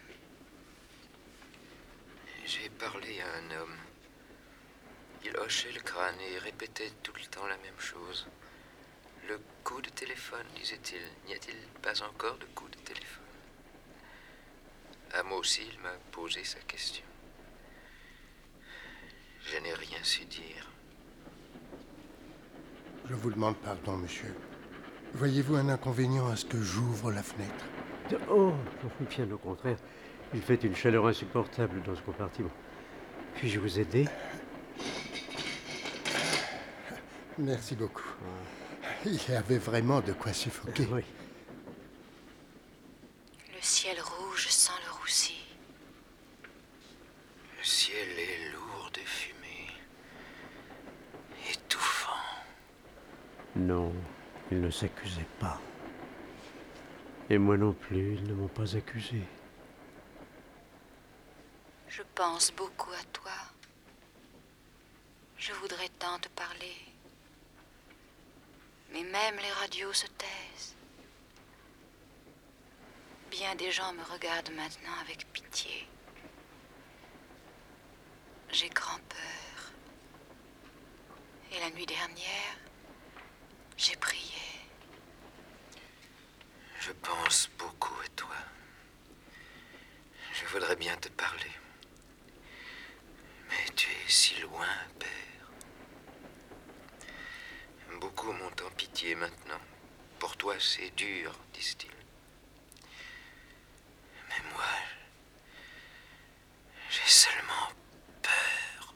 J'ai parlé à un homme. Il hochait le crâne et répétait tout le temps la même chose. Le coup de téléphone, disait-il. N'y a-t-il pas encore de coup de téléphone? À moi aussi, il m'a posé sa question. Je n'ai rien su dire. Je vous demande pardon, monsieur. Voyez-vous un inconvénient à ce que j'ouvre la fenêtre? Oh, bien au contraire. Il fait une chaleur insupportable dans ce compartiment. Puis-je vous aider? Merci beaucoup. Il y avait vraiment de quoi suffoquer. Oui. Le ciel rouge sent le roussi. Le ciel est lourd de fumée, étouffant. Non, ils ne s'accusaient pas. Et moi non plus, ils ne m'ont pas accusé. Je pense beaucoup à toi. Je voudrais tant te parler. Mais même les radios se taisent. Bien des gens me regardent maintenant avec pitié. J'ai grand peur. Et la nuit dernière, j'ai prié. Je pense beaucoup à toi. Je voudrais bien te parler. Mais tu es si loin, Père. Beaucoup m'ont en pitié maintenant. Pour toi, c'est dur, disent-ils. Mais moi, j'ai seulement peur.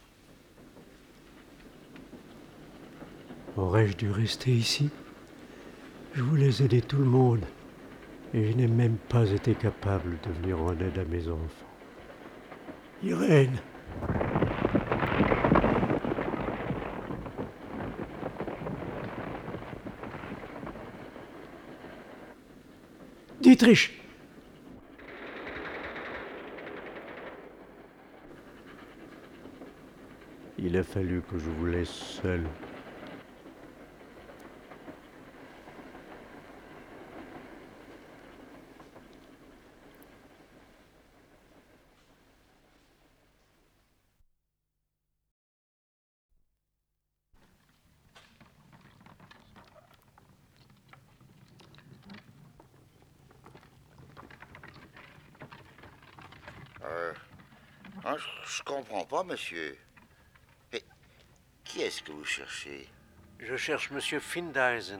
Aurais-je dû rester ici? Je voulais aider tout le monde. Et je n'ai même pas été capable de venir en aide à mes enfants. Irène! Dietrich! Il a fallu que je vous laisse seul. Non, je, je comprends pas, monsieur. Mais qui est-ce que vous cherchez? Je cherche Monsieur Findeisen.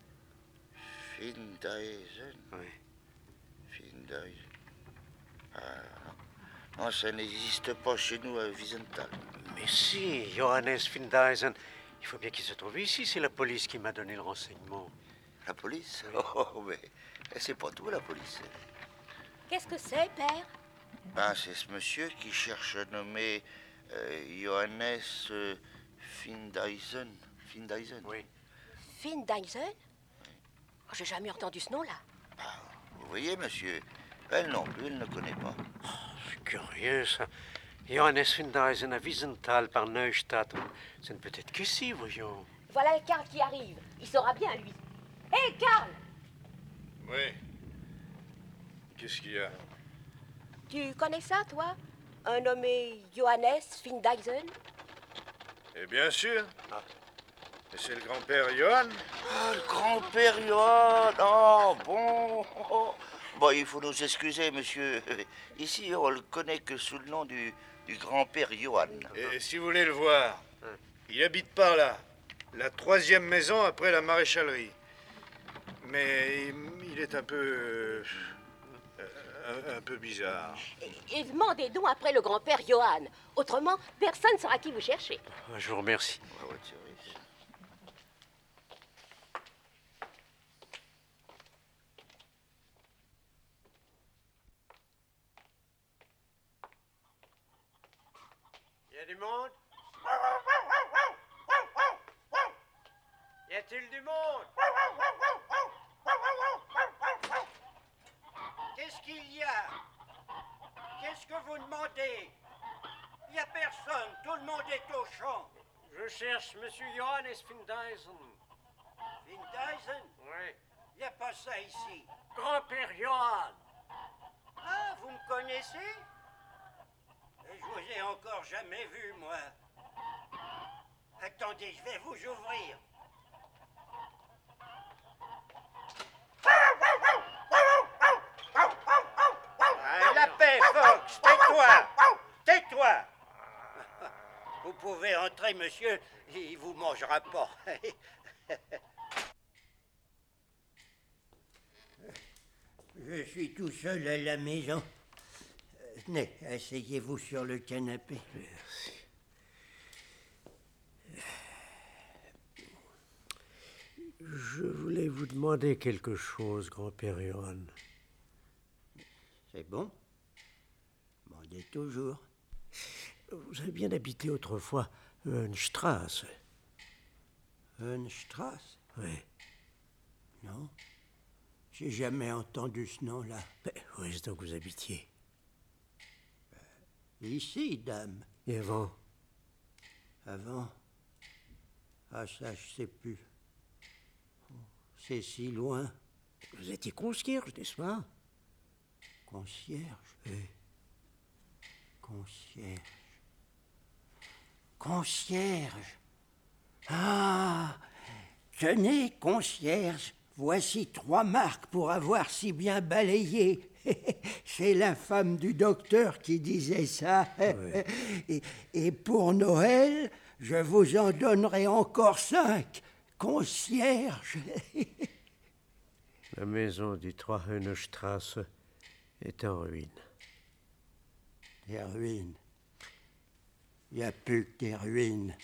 Findeisen? Oui. Findeisen. Ah, non. non, ça n'existe pas chez nous à Wiesenthal. Mais si, Johannes Findeisen. Il faut bien qu'il se trouve ici, c'est la police qui m'a donné le renseignement. La police? Oh, mais c'est pas tout, la police. Qu'est-ce que c'est, père? Ben, c'est ce monsieur qui cherche à nommer euh, Johannes euh, Findeisen. Findeisen? Oui. Findeisen? Oh, j'ai jamais entendu ce nom-là. Vous voyez, monsieur, elle non plus, elle ne connaît pas. Oh, c'est curieux, ça. Johannes Findeisen à Wiesenthal par Neustadt. Ce ne peut être qu'ici, voyons. Voilà Karl qui arrive. Il saura bien, lui. Hé, hey, Karl! Oui. Qu'est-ce qu'il y a? Tu connais ça, toi? Un nommé Johannes Findeisen? Eh bien sûr. Ah. Et c'est le grand-père Johann? Ah, le grand-père Johann! Oh, bon. Oh. Bon, il faut nous excuser, monsieur. Ici, on le connaît que sous le nom du, du grand-père Johann. Et si vous voulez le voir, il habite par là. La troisième maison après la maréchalerie. Mais il est un peu... Un, un peu bizarre. Et, et demandez donc après le grand-père Johann. Autrement, personne ne saura qui vous cherchez. Je vous remercie. Il y a du monde? Y a-t-il du monde? Qu'est-ce qu'il y a? Qu'est-ce que vous demandez? Il n'y a personne, tout le monde est au champ. Je cherche Monsieur Johannes Findeisen. Findeisen? Oui. Il n'y a pas ça ici. Grand-père Johann. Ah, vous me connaissez? Et je vous ai encore jamais vu, moi. Attendez, je vais vous ouvrir. Ah, la paix, Fox, tais-toi! Tais-toi! Vous pouvez entrer, monsieur, il vous mangera pas. Je suis tout seul à la maison. Tenez, asseyez-vous sur le canapé. Merci. Je voulais vous demander quelque chose, grand-père Johann. C'est bon. Demandez toujours. Vous avez bien habité autrefois Höhenstrasse. Höhenstrasse? Oui. Non. J'ai jamais entendu ce nom-là. Mais où est-ce donc que vous habitiez? euh, Ici, dame. Et avant? Avant? Ah, ça, je sais plus. C'est si loin. Vous étiez concierge, n'est-ce pas? Concierge? Oui. Concierge. Concierge. Ah! Tenez, concierge, voici trois marques pour avoir si bien balayé. C'est la femme du docteur qui disait ça. Oui. Et, et pour Noël, je vous en donnerai encore cinq. Concierge. La maison du trois Höhenstrasse est en ruine. Des ruines. Il n'y a plus que des ruines.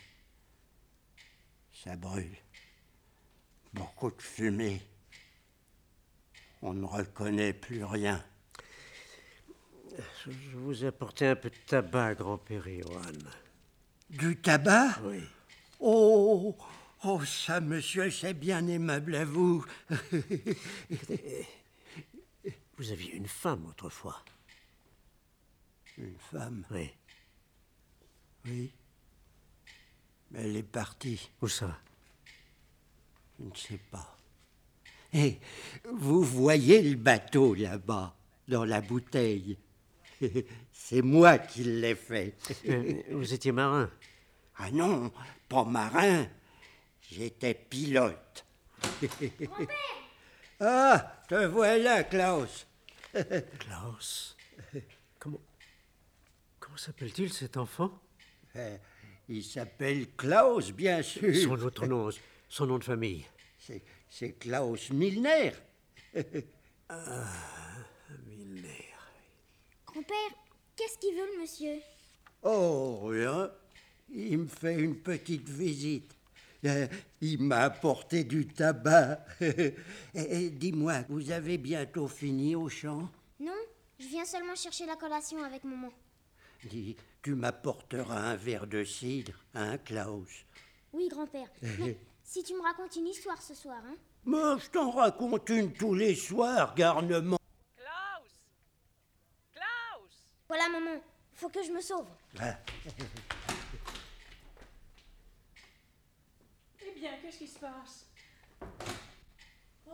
Ça brûle. Beaucoup de fumée. On ne reconnaît plus rien. Je vous ai apporté un peu de tabac, grand-père Johann. Du tabac? Oui. Oh, oh, ça, monsieur, c'est bien aimable à vous. Vous aviez une femme autrefois. Une femme? Oui. Oui. Mais elle est partie. Où ça? Je ne sais pas. Et vous voyez le bateau là-bas, dans la bouteille. C'est moi qui l'ai fait. Vous étiez marin? Ah non, pas marin. J'étais pilote. Ah, te voilà, Klaus. Klaus? Comment... Comment s'appelle-t-il, cet enfant? Euh, il s'appelle Klaus, bien sûr. Son autre nom, son nom de famille. C'est, c'est Klaus Milner. Ah, Milner. Grand-père, qu'est-ce qu'il veut, le monsieur? Oh, rien. Il me fait une petite visite. Euh, il m'a apporté du tabac. et, et, dis-moi, vous avez bientôt fini au champ? Non, je viens seulement chercher la collation avec maman. Dis, tu m'apporteras un verre de cidre, hein, Klaus? Oui, grand-père. Mais si tu me racontes une histoire ce soir, hein? Moi, je t'en raconte une tous les soirs, garnement. Klaus! Klaus! Voilà, maman. Faut que je me sauve. Ah. Eh bien, qu'est-ce qui se passe? Oh.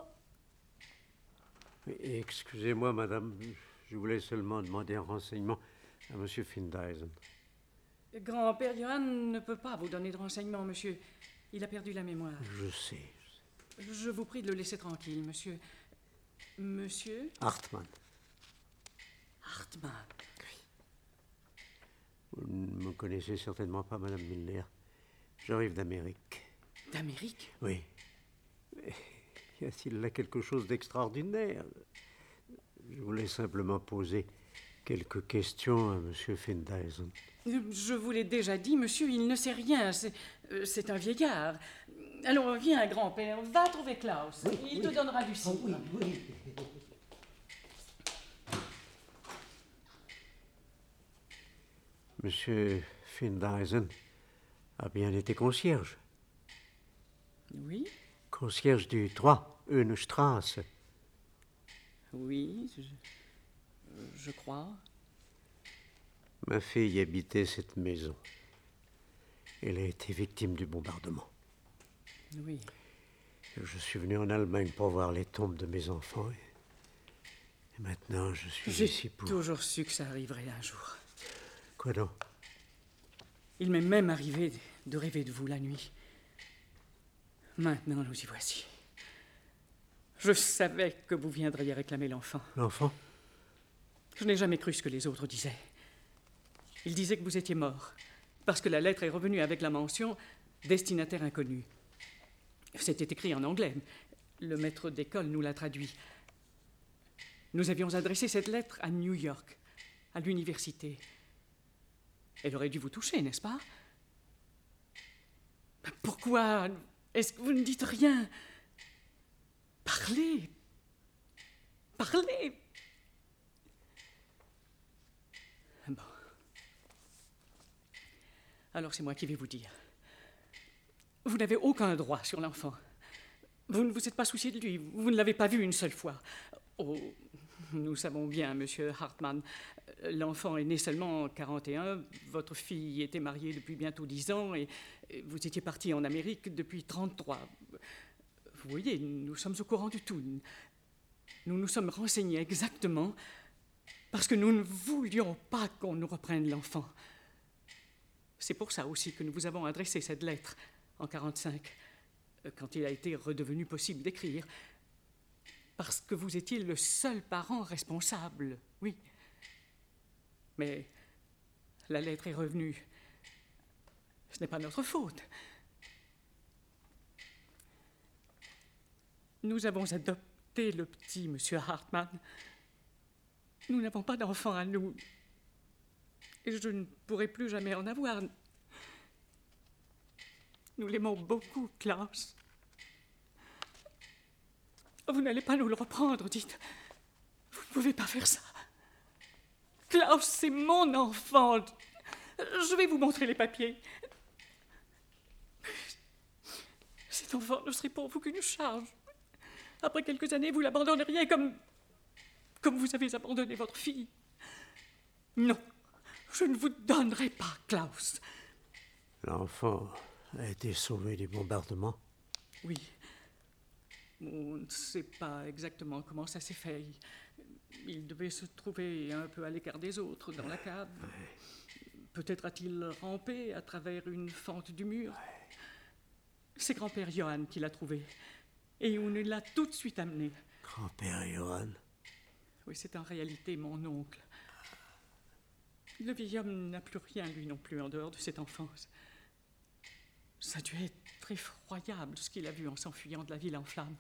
Excusez-moi, madame. Je voulais seulement demander un renseignement à monsieur Findeisen. Grand-père Johann ne peut pas vous donner de renseignements, monsieur. Il a perdu la mémoire. Je sais. Je vous prie de le laisser tranquille, monsieur. Monsieur Hartmann. Hartmann. Vous ne me connaissez certainement pas, madame Milner. J'arrive d'Amérique. D'Amérique? Oui. Mais y a-t-il là quelque chose d'extraordinaire? Je voulais simplement poser quelques questions à monsieur Findeisen. Je vous l'ai déjà dit, monsieur, il ne sait rien. C'est, euh, c'est un vieillard. Allons, viens, grand-père, va trouver Klaus. Oui, il oui. te donnera du cidre. Oh, oui, oui. Monsieur Findeisen a bien été concierge. Oui? Concierge du trois, Höhenstrasse. Oui, je, je crois. Ma fille habitait cette maison. Elle a été victime du bombardement. Oui. Je suis venu en Allemagne pour voir les tombes de mes enfants. Et maintenant, je suis J'ai ici pour... toujours su que ça arriverait un jour. Quoi donc? Il m'est même arrivé de rêver de vous la nuit. Maintenant, nous y voici. Je savais que vous viendriez réclamer l'enfant. L'enfant? Je n'ai jamais cru ce que les autres disaient. Ils disaient que vous étiez mort, parce que la lettre est revenue avec la mention « destinataire inconnu ». C'était écrit en anglais. Le maître d'école nous l'a traduit. Nous avions adressé cette lettre à New York, à l'université. Elle aurait dû vous toucher, n'est-ce pas? Pourquoi est-ce que vous ne dites rien? Parlez! Parlez! Bon. Alors c'est moi qui vais vous dire. Vous n'avez aucun droit sur l'enfant. Vous ne vous êtes pas soucié de lui. Vous ne l'avez pas vu une seule fois. Oh, nous savons bien, monsieur Hartmann. L'enfant est né seulement en quarante et un. Votre fille était mariée depuis bientôt dix ans et vous étiez parti en Amérique depuis trente-trois. Vous voyez, nous sommes au courant du tout. Nous nous sommes renseignés exactement parce que nous ne voulions pas qu'on nous reprenne l'enfant. C'est pour ça aussi que nous vous avons adressé cette lettre en quarante-cinq, quand il a été redevenu possible d'écrire, parce que vous étiez le seul parent responsable, oui. Mais la lettre est revenue. Ce n'est pas notre faute. Nous avons adopté le petit monsieur Hartmann. Nous n'avons pas d'enfant à nous. Et je ne pourrai plus jamais en avoir. Nous l'aimons beaucoup, Klaus. Vous n'allez pas nous le reprendre, dites. Vous ne pouvez pas faire ça. Klaus, c'est mon enfant. Je vais vous montrer les papiers. Cet enfant ne serait pour vous qu'une charge. Après quelques années, vous l'abandonneriez comme... comme vous avez abandonné votre fille. Non, je ne vous donnerai pas, Klaus. L'enfant a été sauvé des bombardements? Oui. On ne sait pas exactement comment ça s'est fait. Il devait se trouver un peu à l'écart des autres, dans la cave. Peut-être a-t-il rampé à travers une fente du mur. C'est grand-père Johann qui l'a trouvé. Et on l'a tout de suite amené. Grand-père Johann? Oui, c'est en réalité mon oncle. Le vieil homme n'a plus rien, lui non plus, en dehors de cette enfance. Ça a dû être très effroyable ce qu'il a vu en s'enfuyant de la ville en flammes.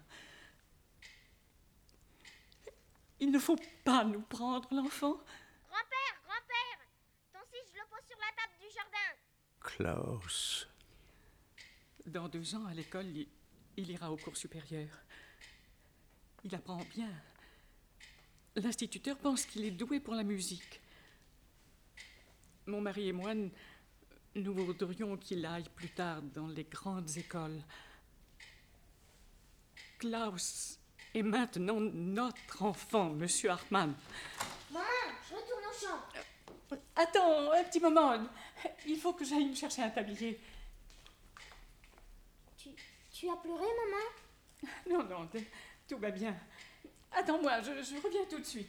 Il ne faut pas nous prendre l'enfant. Grand-père, grand-père, ton fils, je le pose sur la table du jardin. Klaus. Dans deux ans, à l'école, il, il ira au cours supérieur. Il apprend bien. L'instituteur pense qu'il est doué pour la musique. Mon mari et moi, nous voudrions qu'il aille plus tard dans les grandes écoles. Klaus est maintenant notre enfant, Monsieur Hartmann. Maman, je retourne au champ. Attends, un petit moment. Il faut que j'aille me chercher un tablier. Tu, tu as pleuré, maman? Non, non, tout va bien. Attends-moi, je, je reviens tout de suite.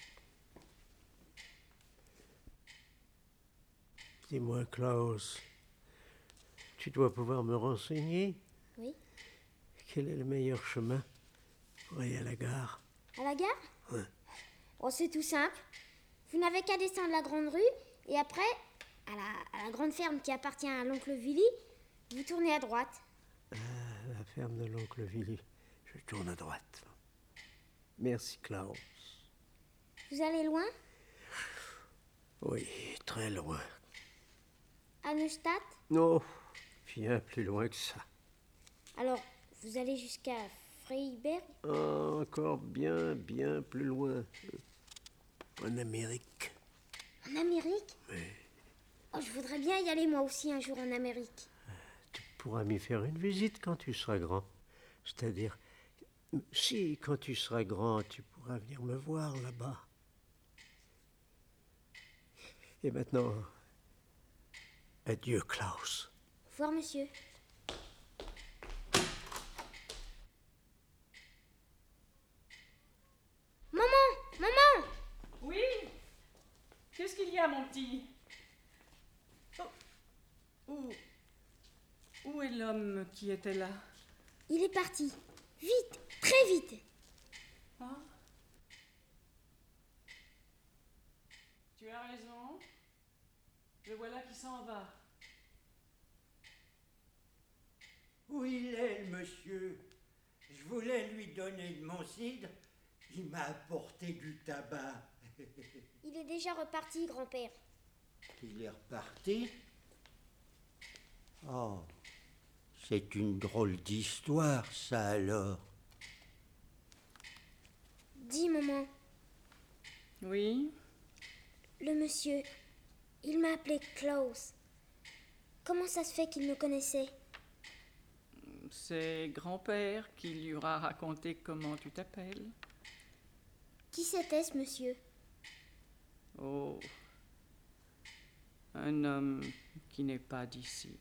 Dis-moi, Klaus, tu dois pouvoir me renseigner? Oui. Quel est le meilleur chemin pour aller à la gare? À la gare? Ouais. Oh, c'est tout simple. Vous n'avez qu'à descendre la grande rue et après, à la, à la grande ferme qui appartient à l'oncle Willy, vous tournez à droite. Ah, la ferme de l'oncle Willy. Je tourne à droite. Merci, Klaus. Vous allez loin? Oui, très loin. À Neustadt? Non, bien plus loin que ça. Alors, vous allez jusqu'à Freiberg? Encore bien, bien plus loin. En Amérique. En Amérique? Oui. Oh, je voudrais bien y aller moi aussi un jour en Amérique. Tu pourras m'y faire une visite quand tu seras grand. C'est-à-dire, si quand tu seras grand, tu pourras venir me voir là-bas. Et maintenant, adieu, Klaus. Au revoir, monsieur. Maman! Maman! Oui? Qu'est-ce qu'il y a, mon petit? Oh. Où... Où est l'homme qui était là? Il est parti. Vite, très vite. Ah. Tu as raison. Le voilà qui s'en va. Où il est, le monsieur? Je voulais lui donner de mon cidre. Il m'a apporté du tabac. Il est déjà reparti, grand-père. Il est reparti? Oh, c'est une drôle d'histoire, ça alors. Dis, maman. Oui? Le monsieur, il m'a appelé Klaus. Comment ça se fait qu'il me connaissait? C'est grand-père qui lui aura raconté comment tu t'appelles. Qui c'était, ce monsieur? Oh, un homme qui n'est pas d'ici.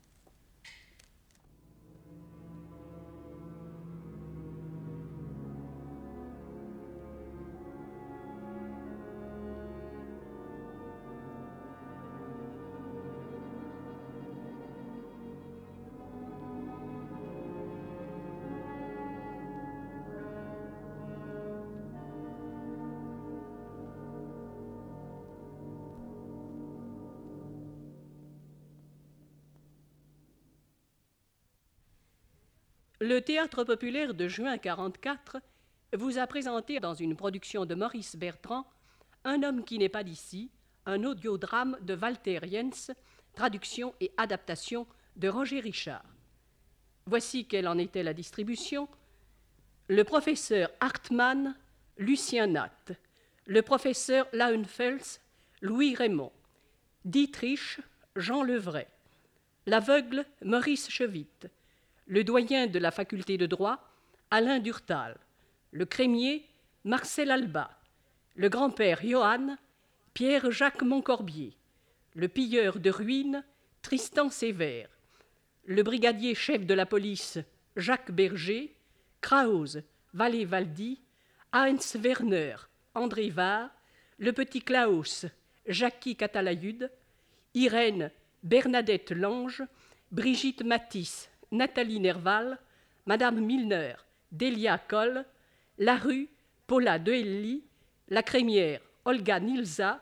Le Théâtre populaire de juin quarante-quatre vous a présenté dans une production de Maurice Bertrand Un homme qui n'est pas d'ici, un audiodrame de Walter Jens, traduction et adaptation de Roger Richard. Voici quelle en était la distribution. Le professeur Hartmann, Lucien Nat. Le professeur Lauenfels, Louis Raymond. Dietrich, Jean Levray. L'aveugle, Maurice Chevitte. Le doyen de la faculté de droit, Alain Durtal. Le crémier, Marcel Alba. Le grand-père Johann, Pierre-Jacques Moncorbier. Le pilleur de ruines, Tristan Sévère. Le brigadier chef de la police, Jacques Berger. Krause, Valé Valdy. Heinz Werner, André Var. Le petit Klaus, Jackie Catalayud. Irène, Bernadette Lange. Brigitte Matisse, Nathalie Nerval, Madame Milner, Delia Coll, Larue, Paula Dehelly, la crémière, Olga Nilza,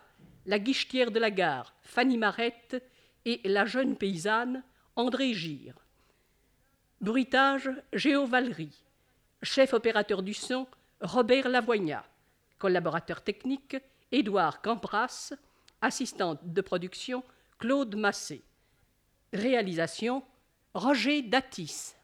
la guichetière de la gare, Fanny Marette, et la jeune paysanne, André Gire. Bruitage, Géo Valery. Chef opérateur du son, Robert Lavoignat. Collaborateur technique, Édouard Campras. Assistante de production, Claude Massé. Réalisation, Roger Datis.